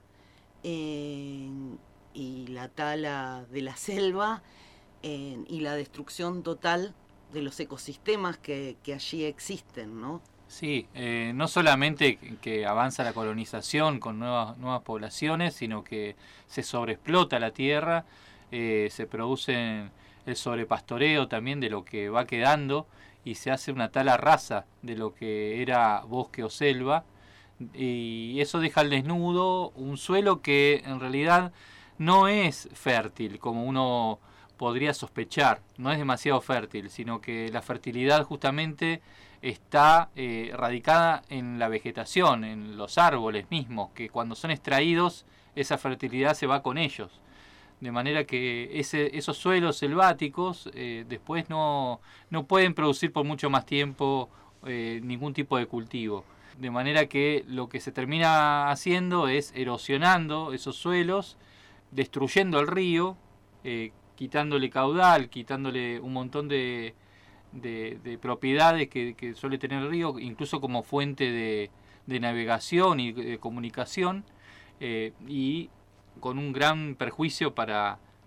y la tala de la selva y la destrucción total de los ecosistemas que allí existen, ¿no? Sí, no solamente que avanza la colonización con nuevas poblaciones, sino que se sobreexplota la tierra, se produce el sobrepastoreo también de lo que va quedando, y se hace una tala rasa de lo que era bosque o selva, y eso deja al desnudo un suelo que en realidad no es fértil como uno podría sospechar, no es demasiado fértil, sino que la fertilidad justamente está radicada en la vegetación, en los árboles mismos, que cuando son extraídos esa fertilidad se va con ellos. De manera que esos suelos selváticos después no pueden producir por mucho más tiempo ningún tipo de cultivo. De manera que lo que se termina haciendo es erosionando esos suelos, destruyendo el río, quitándole caudal, quitándole un montón de propiedades que suele tener el río, incluso como fuente de navegación y de comunicación, y con un gran perjuicio para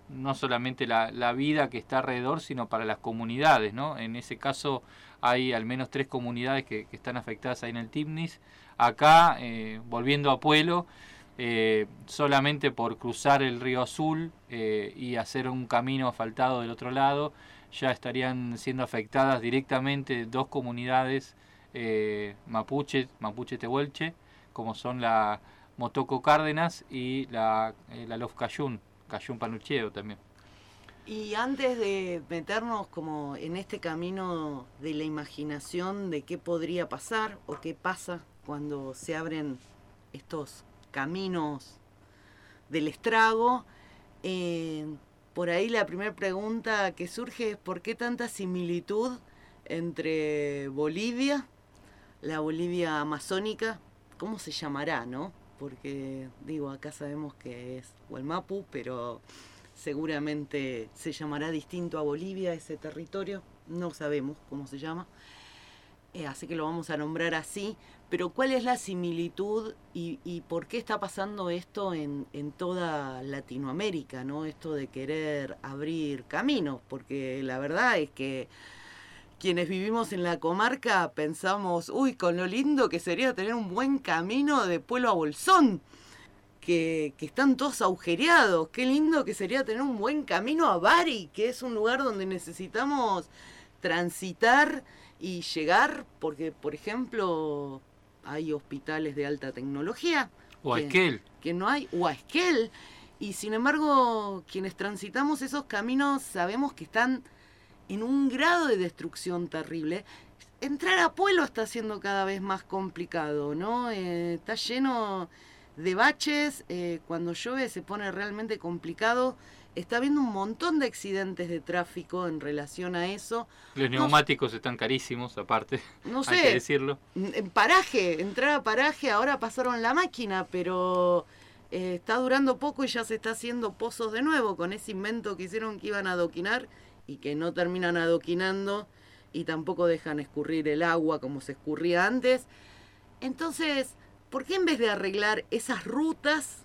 no solamente la vida que está alrededor, sino para las comunidades, ¿no? En ese caso hay al menos 3 comunidades que están afectadas ahí en el Timnis. Acá, volviendo a Puelo, solamente por cruzar el río Azul y hacer un camino asfaltado del otro lado, ya estarían siendo afectadas directamente 2 comunidades mapuche tehuelche, como son la Motoco Cárdenas y la Lof Cayún Panucheo también. Y antes de meternos como en este camino de la imaginación de qué podría pasar o qué pasa cuando se abren estos caminos del estrago, por ahí la primera pregunta que surge es ¿por qué tanta similitud entre Bolivia, la Bolivia amazónica? ¿Cómo se llamará, no? Porque, digo, acá sabemos que es Hualmapu, pero seguramente se llamará distinto a Bolivia, ese territorio. No sabemos cómo se llama. Así que lo vamos a nombrar así. Pero ¿cuál es la similitud y por qué está pasando esto en toda Latinoamérica, ¿no? Esto de querer abrir caminos, porque la verdad es que quienes vivimos en la comarca pensamos, uy, con lo lindo que sería tener un buen camino de Puelo a Bolsón, que están todos agujereados. Qué lindo que sería tener un buen camino a Bari, que es un lugar donde necesitamos transitar y llegar, porque, por ejemplo, hay hospitales de alta tecnología. O a Esquel. Que no hay, o a Esquel. Y sin embargo, quienes transitamos esos caminos sabemos que están en un grado de destrucción terrible. Entrar a Puelo está siendo cada vez más complicado, ¿no? Está lleno de baches, cuando llueve se pone realmente complicado. Está habiendo un montón de accidentes de tráfico en relación a eso. Los neumáticos están carísimos, aparte, no sé, hay que decirlo. En paraje, entrar a paraje, ahora pasaron la máquina, pero está durando poco y ya se está haciendo pozos de nuevo con ese invento que hicieron que iban a adoquinar y que no terminan adoquinando y tampoco dejan escurrir el agua como se escurría antes. Entonces, ¿por qué en vez de arreglar esas rutas,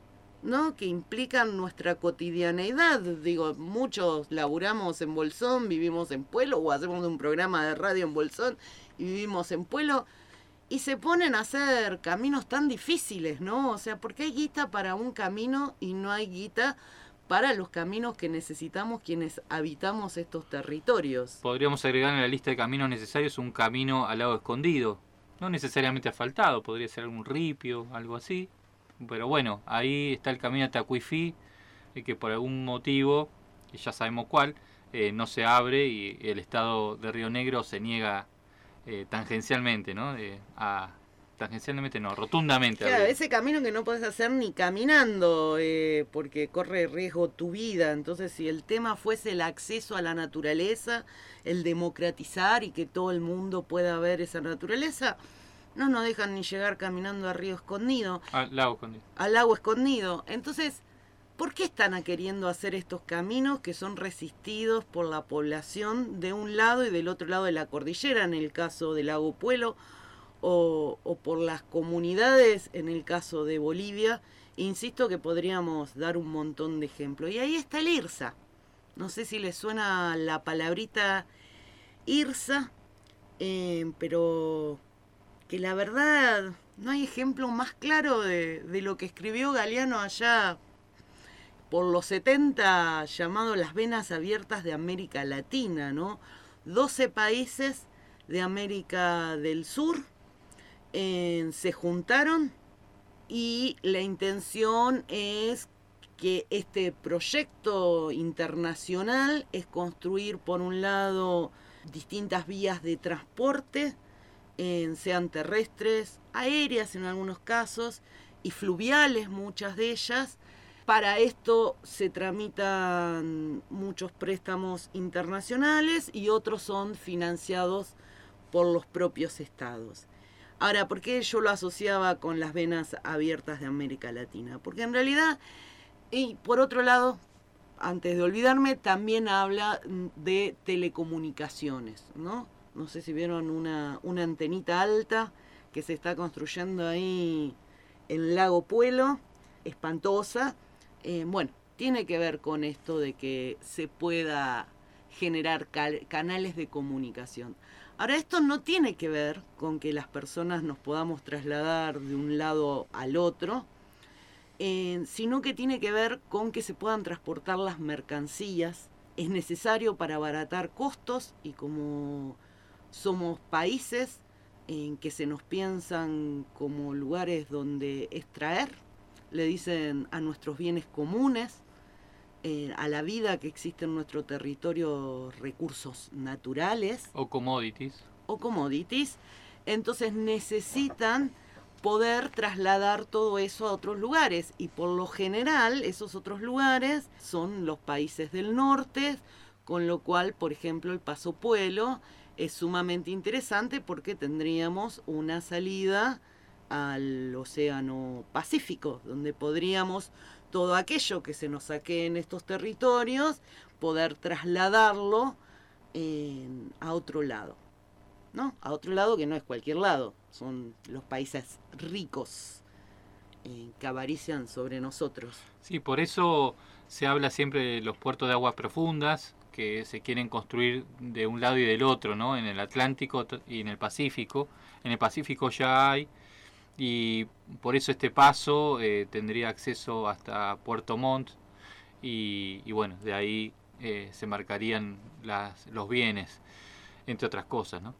¿no?, que implican nuestra cotidianeidad? Digo, muchos laburamos en Bolsón, vivimos en Puelo, o hacemos un programa de radio en Bolsón y vivimos en Puelo, y se ponen a hacer caminos tan difíciles, ¿no? O sea, ¿por qué hay guita para un camino y no hay guita para los caminos que necesitamos quienes habitamos estos territorios? Podríamos agregar en la lista de caminos necesarios un camino al lago escondido. No necesariamente asfaltado, podría ser algún ripio, algo así. Pero bueno, ahí está el camino a Tacuifí, que por algún motivo, y ya sabemos cuál, no se abre y el Estado de Río Negro se niega tangencialmente, ¿no? Tangencialmente no, rotundamente. Claro, ese camino que no podés hacer ni caminando, porque corre riesgo tu vida. Entonces, si el tema fuese el acceso a la naturaleza, el democratizar y que todo el mundo pueda ver esa naturaleza, no nos dejan ni llegar caminando a Río Escondido. Al lago escondido. Al lago escondido. Entonces, ¿por qué están queriendo hacer estos caminos que son resistidos por la población de un lado y del otro lado de la cordillera, en el caso del lago Puelo, o por las comunidades en el caso de Bolivia? Insisto que podríamos dar un montón de ejemplos. Y ahí está el IRSA. No sé si les suena la palabrita IRSA, pero que la verdad no hay ejemplo más claro de lo que escribió Galeano allá por los 70, llamado Las Venas Abiertas de América Latina, ¿no? 12 países de América del Sur se juntaron y la intención es que este proyecto internacional es construir, por un lado, distintas vías de transporte, sean terrestres, aéreas en algunos casos, y fluviales, muchas de ellas. Para esto se tramitan muchos préstamos internacionales y otros son financiados por los propios estados. Ahora, ¿por qué yo lo asociaba con las venas abiertas de América Latina? Porque en realidad, y por otro lado, antes de olvidarme, también habla de telecomunicaciones, ¿no? No sé si vieron una antenita alta que se está construyendo ahí en Lago Puelo, espantosa. Bueno, tiene que ver con esto de que se pueda generar canales de comunicación. Ahora, esto no tiene que ver con que las personas nos podamos trasladar de un lado al otro, sino que tiene que ver con que se puedan transportar las mercancías. Es necesario para abaratar costos, y como somos países en que se nos piensan como lugares donde extraer, le dicen a nuestros bienes comunes, a la vida que existe en nuestro territorio, recursos naturales. O commodities. Entonces necesitan poder trasladar todo eso a otros lugares, y por lo general esos otros lugares son los países del norte, con lo cual, por ejemplo, el Paso Puelo es sumamente interesante porque tendríamos una salida al Océano Pacífico, donde podríamos todo aquello que se nos saque en estos territorios, poder trasladarlo a otro lado, ¿no? A otro lado que no es cualquier lado, son los países ricos que avarician sobre nosotros. Sí, por eso se habla siempre de los puertos de aguas profundas, que se quieren construir de un lado y del otro, ¿no? En el Atlántico y en el Pacífico. En el Pacífico ya hay, y por eso este paso tendría acceso hasta Puerto Montt, y bueno, de ahí se marcarían los bienes, entre otras cosas, ¿no?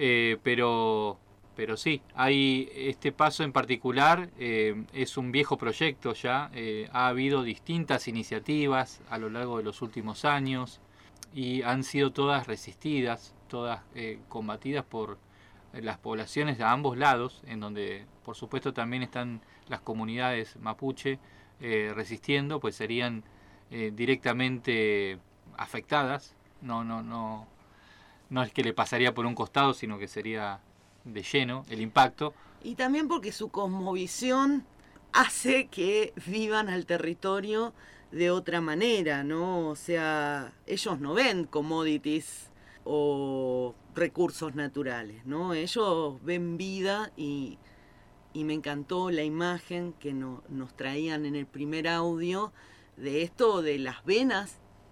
Pero sí, hay este paso en particular, es un viejo proyecto ya, ha habido distintas iniciativas a lo largo de los últimos años, y han sido todas resistidas, todas combatidas por las poblaciones de ambos lados, en donde por supuesto también están las comunidades mapuche resistiendo, pues serían directamente afectadas. No es que le pasaría por un costado, sino que sería de lleno el impacto. Y también porque su cosmovisión hace que vivan al territorio de otra manera, ¿no? O sea, ellos no ven commodities o recursos naturales, ¿no? Ellos ven vida, y me encantó la imagen que nos traían en el primer audio de esto, de las venas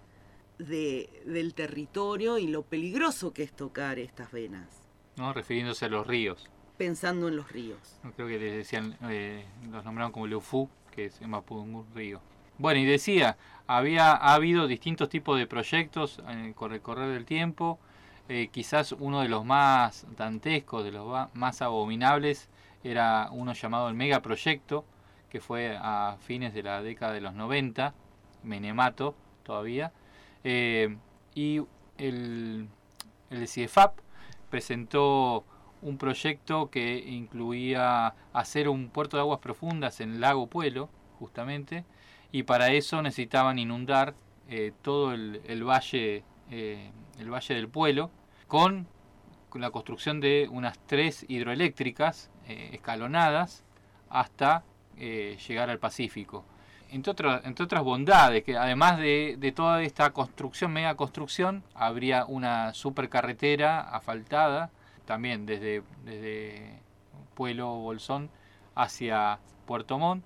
del territorio y lo peligroso que es tocar estas venas. ¿No? Refiriéndose a los ríos. Pensando en los ríos. Creo que les decían, los nombraron como Leufu, que es en Mapudungun río. Bueno, y decía, ha habido distintos tipos de proyectos con el correr del tiempo. Quizás uno de los más dantescos, de los más abominables, era uno llamado el megaproyecto, que fue a fines de la década de los 90, Menemato todavía. Y el CIEFAP presentó un proyecto que incluía hacer un puerto de aguas profundas en el lago Puelo, justamente, y para eso necesitaban inundar todo el valle del Puelo con la construcción de unas 3 hidroeléctricas escalonadas hasta llegar al Pacífico. Entre otras bondades, que además de toda esta construcción, mega construcción, habría una supercarretera asfaltada también desde Puelo Bolsón hacia Puerto Montt,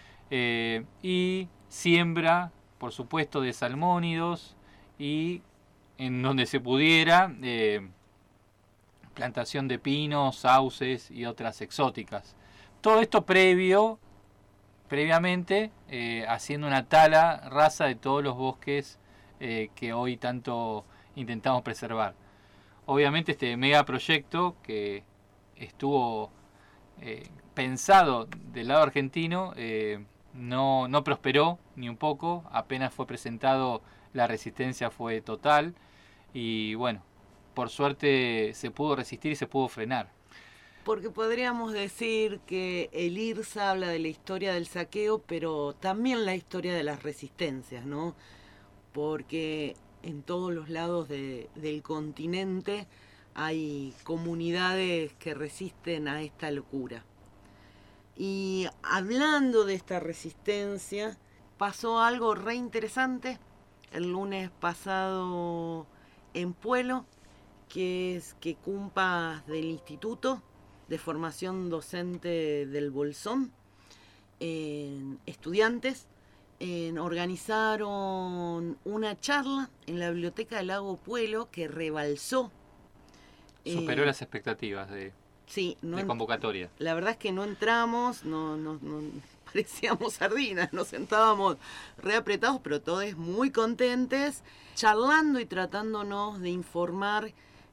y siembra, por supuesto, de salmónidos, y en donde se pudiera plantación de pinos, sauces y otras exóticas. Todo esto previamente haciendo una tala rasa de todos los bosques que hoy tanto intentamos preservar. Obviamente este megaproyecto, que estuvo pensado del lado argentino, no prosperó ni un poco. Apenas fue presentado, la resistencia fue total, y bueno, por suerte se pudo resistir y se pudo frenar. Porque podríamos decir que el IRSA habla de la historia del saqueo, pero también la historia de las resistencias, ¿no? Porque en todos los lados del continente hay comunidades que resisten a esta locura. Y hablando de esta resistencia, pasó algo re interesante el lunes pasado en Puelo, que es que cumpas del Instituto de Formación Docente del Bolsón, estudiantes, organizaron una charla en la biblioteca del Lago Puelo que rebalsó. Superó las expectativas de convocatoria. La verdad es que no entramos, no parecíamos sardinas, nos sentábamos reapretados, pero todos muy contentes, charlando y tratándonos de informar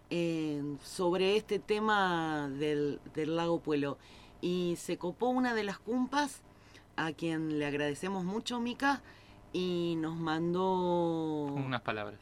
sobre este tema del Lago Puelo. Y se copó una de las cumpas, a quien le agradecemos mucho, Mica, y nos mandó unas palabras.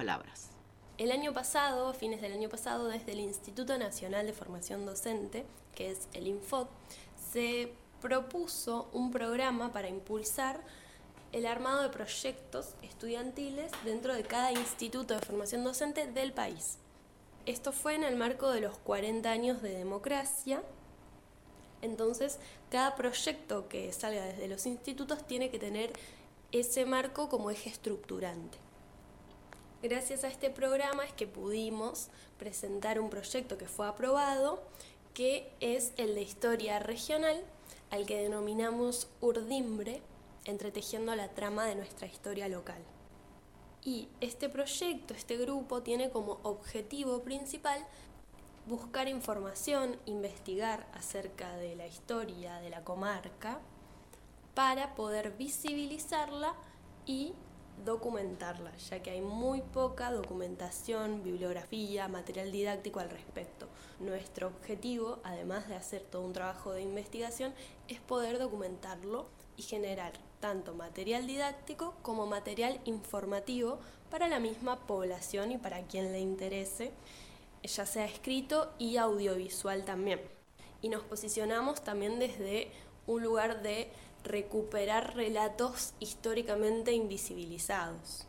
El año pasado, fines del año pasado, desde el Instituto Nacional de Formación Docente, que es el INFOD, se propuso un programa para impulsar el armado de proyectos estudiantiles dentro de cada instituto de formación docente del país. Esto fue en el marco de los 40 años de democracia. Entonces, cada proyecto que salga desde los institutos tiene que tener ese marco como eje estructurante. Gracias a este programa es que pudimos presentar un proyecto que fue aprobado, que es el de historia regional, al que denominamos Urdimbre, entretejiendo la trama de nuestra historia local. Y este proyecto, este grupo, tiene como objetivo principal buscar información, investigar acerca de la historia de la comarca para poder visibilizarla y documentarla, ya que hay muy poca documentación, bibliografía, material didáctico al respecto. Nuestro objetivo, además de hacer todo un trabajo de investigación, es poder documentarlo y generar tanto material didáctico como material informativo para la misma población y para quien le interese, ya sea escrito y audiovisual también. Y nos posicionamos también desde un lugar de recuperar relatos históricamente invisibilizados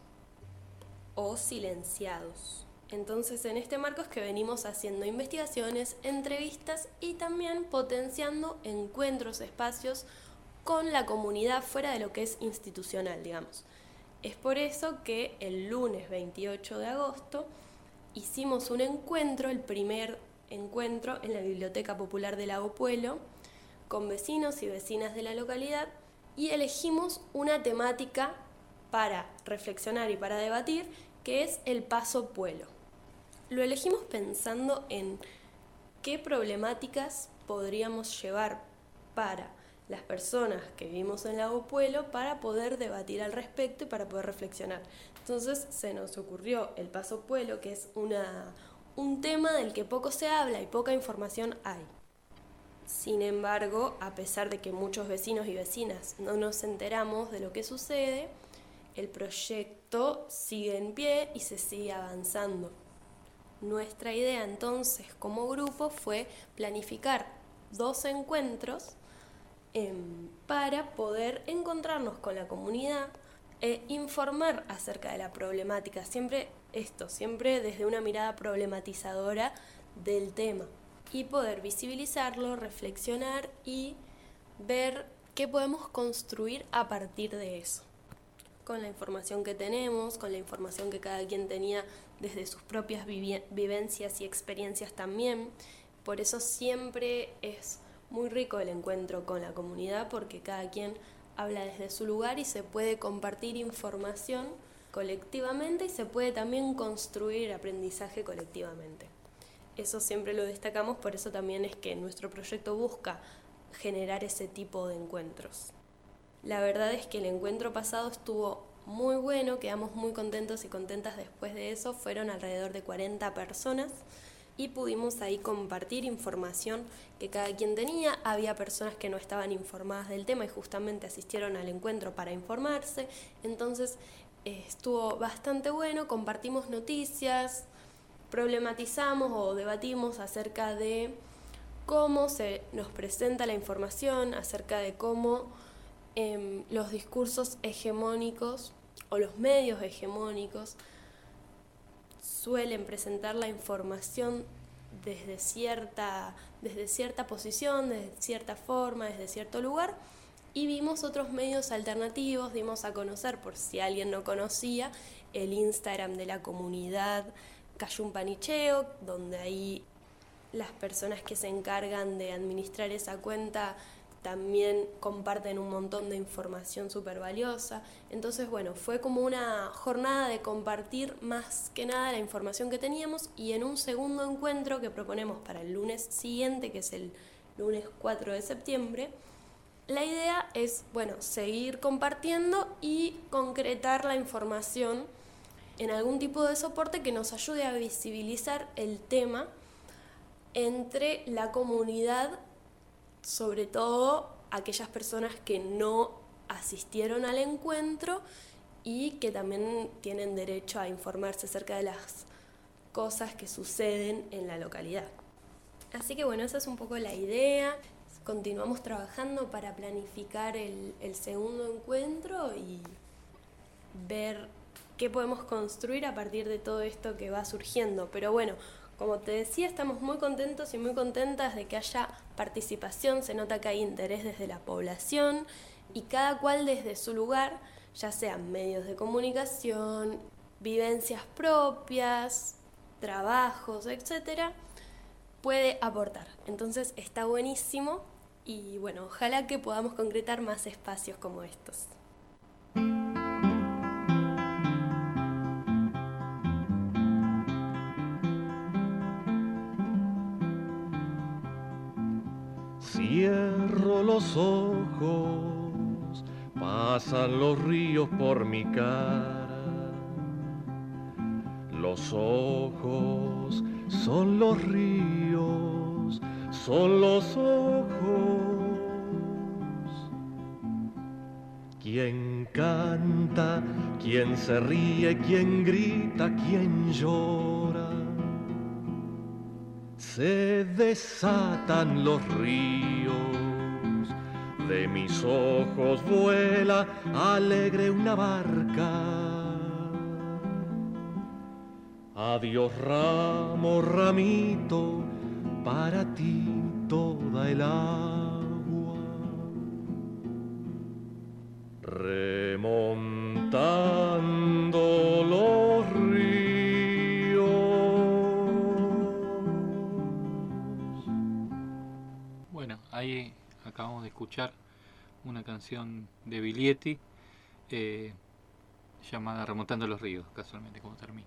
o silenciados. Entonces, en este marco es que venimos haciendo investigaciones, entrevistas y también potenciando encuentros, espacios con la comunidad fuera de lo que es institucional, digamos. Es por eso que el lunes 28 de agosto hicimos un encuentro, el primer encuentro en la Biblioteca Popular del Lago Puelo, con vecinos y vecinas de la localidad, y elegimos una temática para reflexionar y para debatir, que es el Paso Puelo. Lo elegimos pensando en qué problemáticas podríamos llevar para las personas que vivimos en Lago Puelo para poder debatir al respecto y para poder reflexionar. Entonces se nos ocurrió el Paso Puelo, que es un tema del que poco se habla y poca información hay. Sin embargo, a pesar de que muchos vecinos y vecinas no nos enteramos de lo que sucede, el proyecto sigue en pie y se sigue avanzando. Nuestra idea entonces como grupo fue planificar 2 encuentros para poder encontrarnos con la comunidad e informar acerca de la problemática, siempre desde una mirada problematizadora del tema, y poder visibilizarlo, reflexionar y ver qué podemos construir a partir de eso. Con la información que tenemos, con la información que cada quien tenía desde sus propias vivencias y experiencias también. Por eso siempre es muy rico el encuentro con la comunidad, porque cada quien habla desde su lugar y se puede compartir información colectivamente y se puede también construir aprendizaje colectivamente. Eso siempre lo destacamos, por eso también es que nuestro proyecto busca generar ese tipo de encuentros. La verdad es que el encuentro pasado estuvo muy bueno, quedamos muy contentos y contentas después de eso, fueron alrededor de 40 personas y pudimos ahí compartir información que cada quien tenía. Había personas que no estaban informadas del tema y justamente asistieron al encuentro para informarse, entonces estuvo bastante bueno, compartimos noticias, problematizamos o debatimos acerca de cómo se nos presenta la información, acerca de cómo los discursos hegemónicos o los medios hegemónicos suelen presentar la información desde cierta posición, desde cierta forma, desde cierto lugar, y vimos otros medios alternativos, dimos a conocer, por si alguien no conocía, el Instagram de la comunidad Cayumpanicheo, donde ahí las personas que se encargan de administrar esa cuenta también comparten un montón de información súper valiosa. Entonces, bueno, fue como una jornada de compartir más que nada la información que teníamos, y en un segundo encuentro que proponemos para el lunes siguiente, que es el lunes 4 de septiembre, la idea es, bueno, seguir compartiendo y concretar la información en algún tipo de soporte que nos ayude a visibilizar el tema entre la comunidad, sobre todo aquellas personas que no asistieron al encuentro y que también tienen derecho a informarse acerca de las cosas que suceden en la localidad. Así que bueno, esa es un poco la idea. Continuamos trabajando para planificar el segundo encuentro y ver qué podemos construir a partir de todo esto que va surgiendo. Pero bueno, como te decía, estamos muy contentos y muy contentas de que haya participación. Se nota que hay interés desde la población y cada cual desde su lugar, ya sean medios de comunicación, vivencias propias, trabajos, etcétera, puede aportar. Entonces está buenísimo y bueno, ojalá que podamos concretar más espacios como estos. Cierro los ojos, pasan los ríos por mi cara. Los ojos son los ríos, son los ojos. Quien canta, quien se ríe, quien grita, quien llora. Se desatan los ríos, de mis ojos vuela alegre una barca. Adiós ramo, ramito, para ti toda el agua. Remontando los ríos. Bueno, ahí acabamos de escuchar una canción de Biglietti llamada Remontando los ríos, casualmente como termina.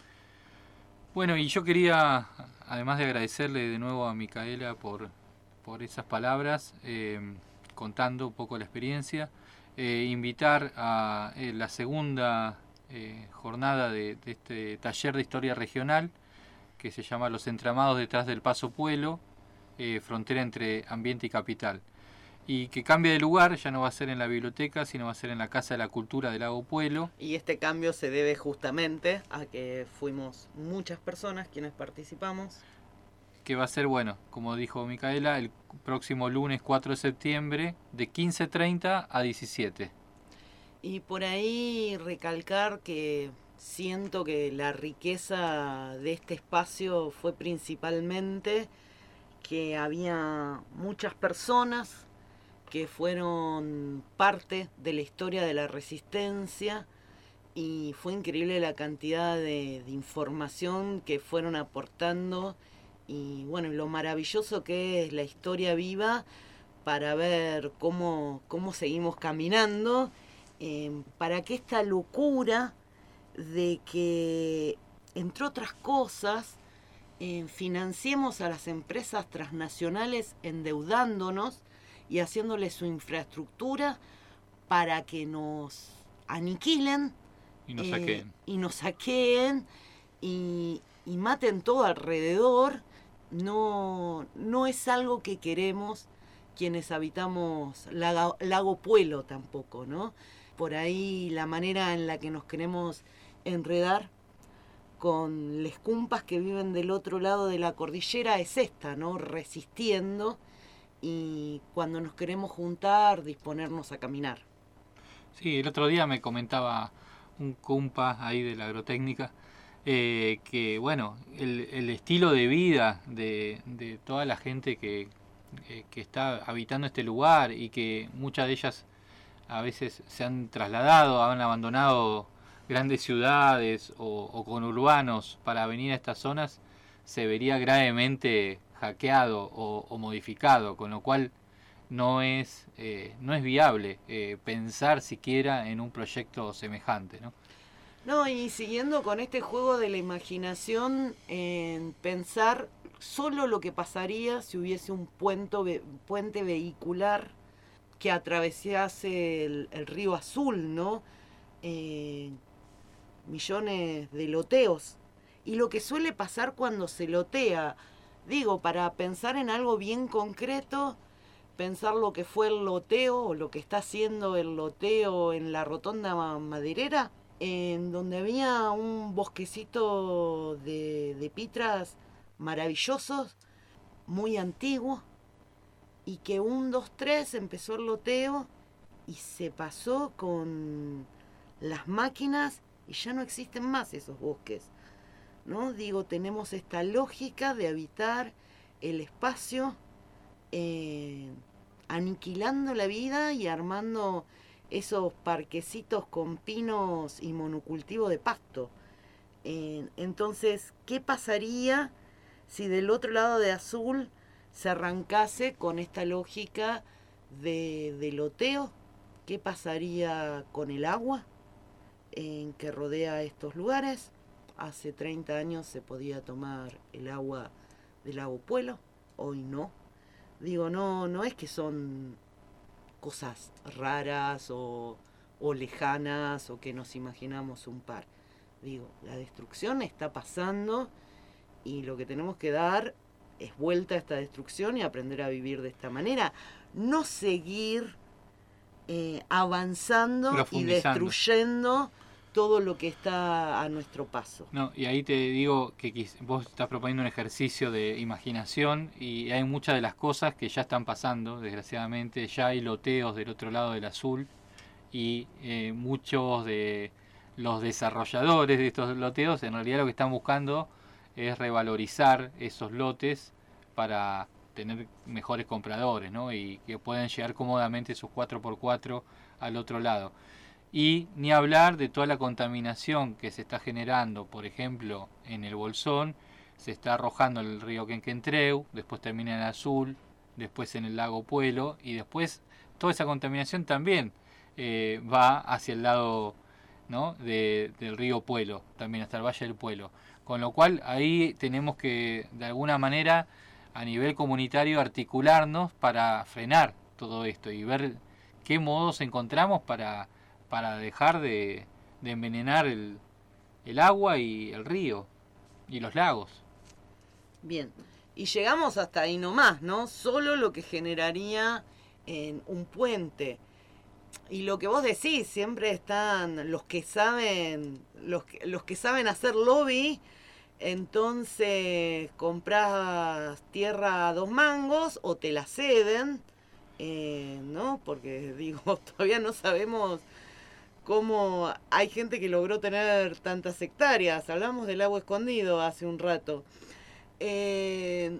Bueno, y yo quería, además de agradecerle de nuevo a Micaela por esas palabras, contando un poco la experiencia, invitar a la segunda jornada de este taller de historia regional, que se llama Los entramados detrás del Paso Puelo, frontera entre ambiente y capital. Y que cambie de lugar, ya no va a ser en la biblioteca, sino va a ser en la Casa de la Cultura del Lago Puelo. Y este cambio se debe justamente a que fuimos muchas personas quienes participamos. Que va a ser, bueno, como dijo Micaela, el próximo lunes 4 de septiembre de 15:30 a 17. Y por ahí recalcar que siento que la riqueza de este espacio fue principalmente que había muchas personas que fueron parte de la historia de la resistencia y fue increíble la cantidad de información que fueron aportando y bueno, lo maravilloso que es la historia viva para ver cómo seguimos caminando, para que esta locura de que, entre otras cosas, financiemos a las empresas transnacionales endeudándonos y haciéndole su infraestructura para que nos aniquilen y nos saqueen y maten todo alrededor. No es algo que queremos quienes habitamos Lago Puelo tampoco, ¿no? Por ahí la manera en la que nos queremos enredar con les cumpas que viven del otro lado de la cordillera es esta, ¿no? Resistiendo. Y cuando nos queremos juntar, disponernos a caminar. Sí, el otro día me comentaba un compa ahí de la agrotécnica que, bueno, el estilo de vida de toda la gente que está habitando este lugar y que muchas de ellas a veces se han trasladado, han abandonado grandes ciudades o conurbanos para venir a estas zonas, se vería gravemente hackeado o modificado, con lo cual no es viable pensar siquiera en un proyecto semejante, ¿no? No, y siguiendo con este juego de la imaginación, en pensar solo lo que pasaría si hubiese un puente vehicular que atravesase el río Azul, ¿no? Millones de loteos. Y lo que suele pasar cuando se lotea, digo, para pensar en algo bien concreto, pensar lo que fue el loteo o lo que está haciendo el loteo en la rotonda maderera, en donde había un bosquecito de pitras maravillosos, muy antiguo, y que 1, 2, 3 empezó el loteo y se pasó con las máquinas y ya no existen más esos bosques, ¿no? Digo, tenemos esta lógica de habitar el espacio, aniquilando la vida y armando esos parquecitos con pinos y monocultivo de pasto. Entonces, ¿qué pasaría si del otro lado de Azul se arrancase con esta lógica de loteo? ¿Qué pasaría con el agua que rodea estos lugares? Hace 30 años se podía tomar el agua del lago Puelo, hoy no. Digo, no es que son cosas raras o lejanas o que nos imaginamos un par. Digo, la destrucción está pasando y lo que tenemos que dar es vuelta a esta destrucción y aprender a vivir de esta manera. No seguir avanzando y destruyendo todo lo que está a nuestro paso. No, y ahí te digo que vos estás proponiendo un ejercicio de imaginación y hay muchas de las cosas que ya están pasando, desgraciadamente. Ya hay loteos del otro lado del Azul y muchos de los desarrolladores de estos loteos en realidad lo que están buscando es revalorizar esos lotes para tener mejores compradores, ¿no? Y que puedan llegar cómodamente sus 4x4 al otro lado. Y ni hablar de toda la contaminación que se está generando, por ejemplo, en el Bolsón, se está arrojando el río Quenquentreu, después termina en el Azul, después en el lago Puelo, y después toda esa contaminación también va hacia el lado, ¿no? del río Puelo, también hasta el Valle del Puelo. Con lo cual ahí tenemos que, de alguna manera, a nivel comunitario, articularnos para frenar todo esto y ver qué modos encontramos para dejar de envenenar el agua y el río y los lagos. Bien, y llegamos hasta ahí nomás, ¿no? Solo lo que generaría en un puente. Y lo que vos decís, siempre están los que saben hacer lobby. Entonces compras tierra a 2 mangos o te la ceden, ¿no? Porque digo, todavía no sabemos cómo hay gente que logró tener tantas hectáreas. Hablamos del lago escondido hace un rato. Y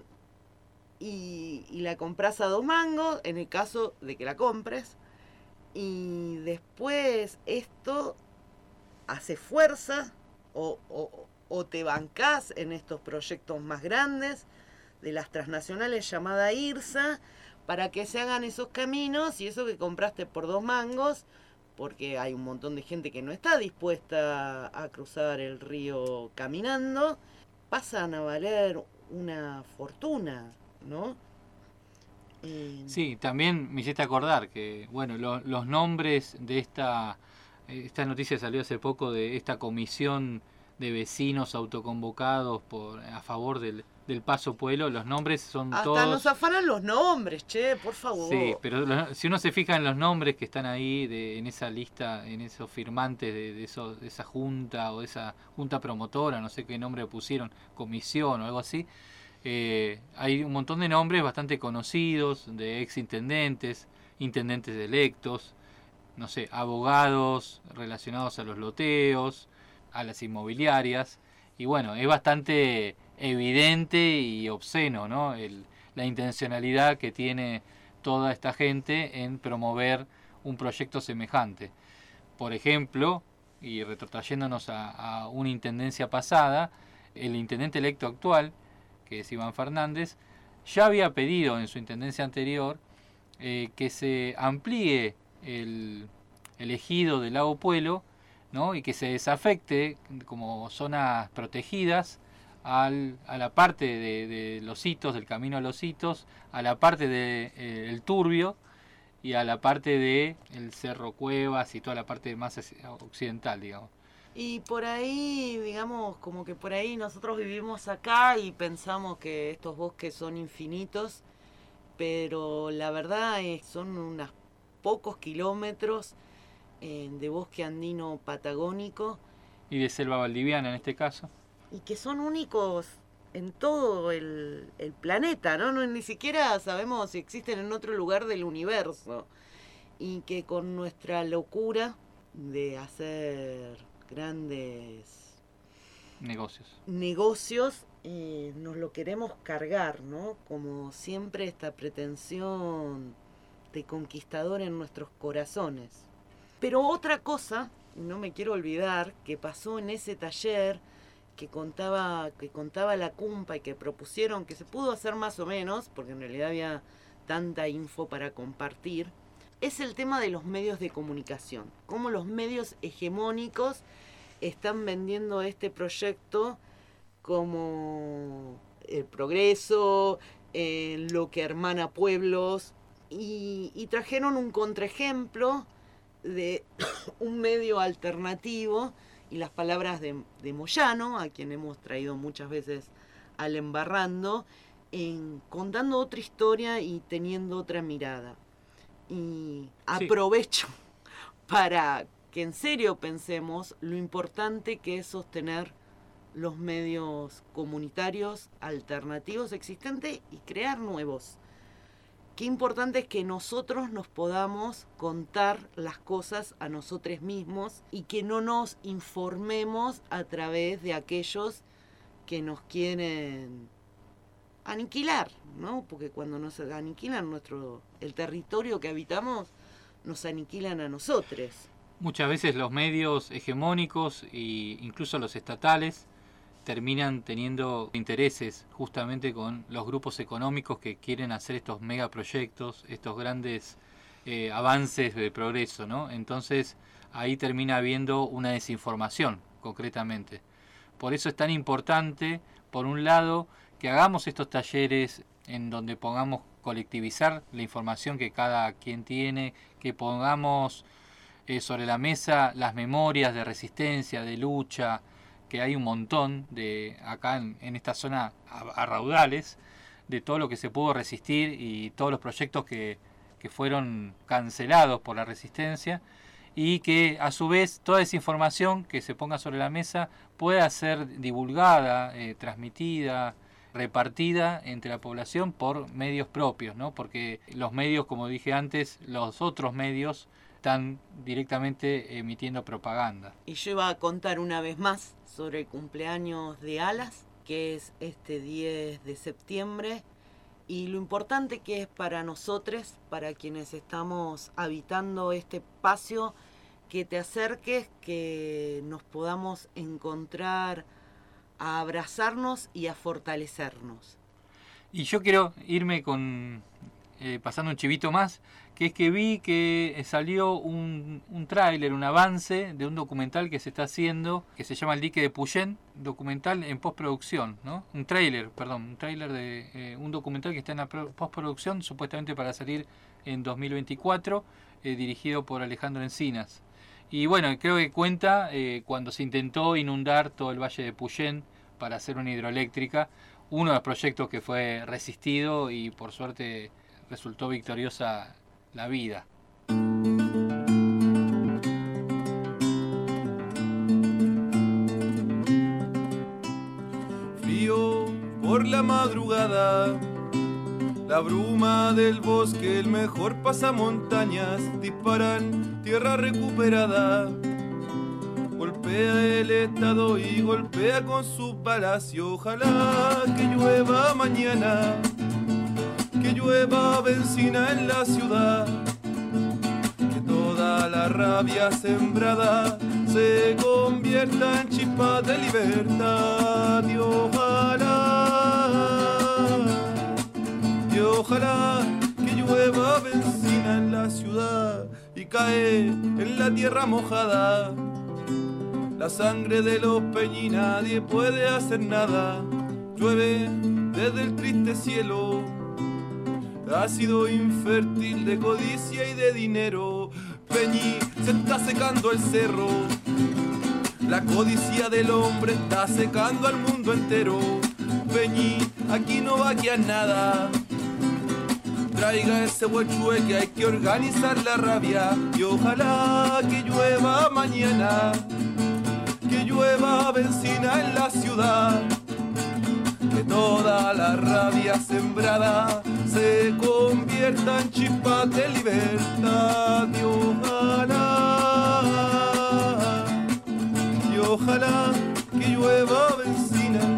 la compras a 2 mangos, en el caso de que la compres. Y después esto hace fuerza o te bancás en estos proyectos más grandes de las transnacionales llamada IRSA para que se hagan esos caminos y eso que compraste por 2 mangos, porque hay un montón de gente que no está dispuesta a cruzar el río caminando, pasan a valer una fortuna, ¿no? Sí, también me hiciste acordar que, bueno, los nombres de esta noticia salió hace poco de esta comisión de vecinos autoconvocados a favor del Paso Puelo. Los nombres son todos... Hasta nos afanan los nombres, che, por favor. Sí, pero si uno se fija en los nombres que están ahí en esa lista, en esos firmantes de esa junta o de esa junta promotora, no sé qué nombre pusieron, comisión o algo así, hay un montón de nombres bastante conocidos, de ex intendentes electos, no sé, abogados relacionados a los loteos, a las inmobiliarias, y bueno, es bastante evidente y obsceno, ¿no? La intencionalidad que tiene toda esta gente en promover un proyecto semejante. Por ejemplo, y retrotrayéndonos a una intendencia pasada, el intendente electo actual, que es Iván Fernández, ya había pedido en su intendencia anterior que se amplíe el ejido del lago Puelo, ¿no? Y que se desafecte como zonas protegidas a la parte de Los Hitos, del camino a Los Hitos, a la parte del Turbio y a la parte del Cerro Cuevas y toda la parte más occidental, digamos. Y por ahí, digamos, como que por ahí nosotros vivimos acá y pensamos que estos bosques son infinitos, pero la verdad son unos pocos kilómetros de bosque andino patagónico. Y de selva valdiviana en este caso. Y que son únicos en todo el planeta, ¿no? Ni siquiera sabemos si existen en otro lugar del universo. Y que con nuestra locura de hacer grandes negocios nos lo queremos cargar, ¿no? Como siempre esta pretensión de conquistador en nuestros corazones. Pero otra cosa, no me quiero olvidar, que pasó en ese taller que contaba la Cumpa y que propusieron, que se pudo hacer más o menos, porque en realidad había tanta info para compartir, es el tema de los medios de comunicación. Cómo los medios hegemónicos están vendiendo este proyecto como el progreso, lo que hermana pueblos, y trajeron un contraejemplo de un medio alternativo y las palabras de Moyano, a quien hemos traído muchas veces al Embarrando, contando otra historia y teniendo otra mirada. Y aprovecho para que en serio pensemos lo importante que es sostener los medios comunitarios alternativos existentes y crear nuevos. Qué importante es que nosotros nos podamos contar las cosas a nosotros mismos y que no nos informemos a través de aquellos que nos quieren aniquilar, ¿no? Porque cuando nos aniquilan el territorio que habitamos, nos aniquilan a nosotros. Muchas veces los medios hegemónicos e incluso los estatales terminan teniendo intereses justamente con los grupos económicos que quieren hacer estos megaproyectos, estos grandes avances de progreso, ¿no? Entonces ahí termina habiendo una desinformación, concretamente. Por eso es tan importante, por un lado, que hagamos estos talleres en donde pongamos colectivizar la información que cada quien tiene, que pongamos sobre la mesa las memorias de resistencia, de lucha, que hay un montón de acá en esta zona a raudales, de todo lo que se pudo resistir y todos los proyectos que fueron cancelados por la resistencia, y que a su vez toda esa información que se ponga sobre la mesa pueda ser divulgada, transmitida, repartida entre la población por medios propios, ¿no? Porque los medios, como dije antes, los otros medios están directamente emitiendo propaganda. Y yo iba a contar una vez más sobre el cumpleaños de Alas, que es este 10 de septiembre, y lo importante que es para nosotros, para quienes estamos habitando este espacio, que te acerques, que nos podamos encontrar, a abrazarnos y a fortalecernos. Y yo quiero irme con pasando un chivito más, que es que vi que salió un tráiler, un avance de un documental que se está haciendo, que se llama El Dique de Puyén, documental en postproducción, ¿no? Un tráiler de un documental que está en la postproducción, supuestamente para salir en 2024, dirigido por Alejandro Encinas. Y bueno, creo que cuenta cuando se intentó inundar todo el Valle de Puyén para hacer una hidroeléctrica, uno de los proyectos que fue resistido y por suerte resultó victoriosa la vida. Frío por la madrugada, la bruma del bosque, el mejor pasamontañas, disparan tierra recuperada. Golpea el Estado y golpea con sus balas, y ojalá que llueva mañana, que llueva benzina en la ciudad, que toda la rabia sembrada se convierta en chispa de libertad. Y ojalá que llueva benzina benzina en la ciudad y cae en la tierra mojada. La sangre de los peñi nadie puede hacer nada. Llueve desde el triste cielo, ácido infértil de codicia y de dinero. Peñi, se está secando el cerro. La codicia del hombre está secando al mundo entero. Peñi, aquí no va a quedar nada. Traiga ese huechue que hay que organizar la rabia. Y ojalá que llueva mañana, que llueva benzina en la ciudad, que toda la rabia sembrada se convierta en chispas de libertad. Y ojalá que llueva benzina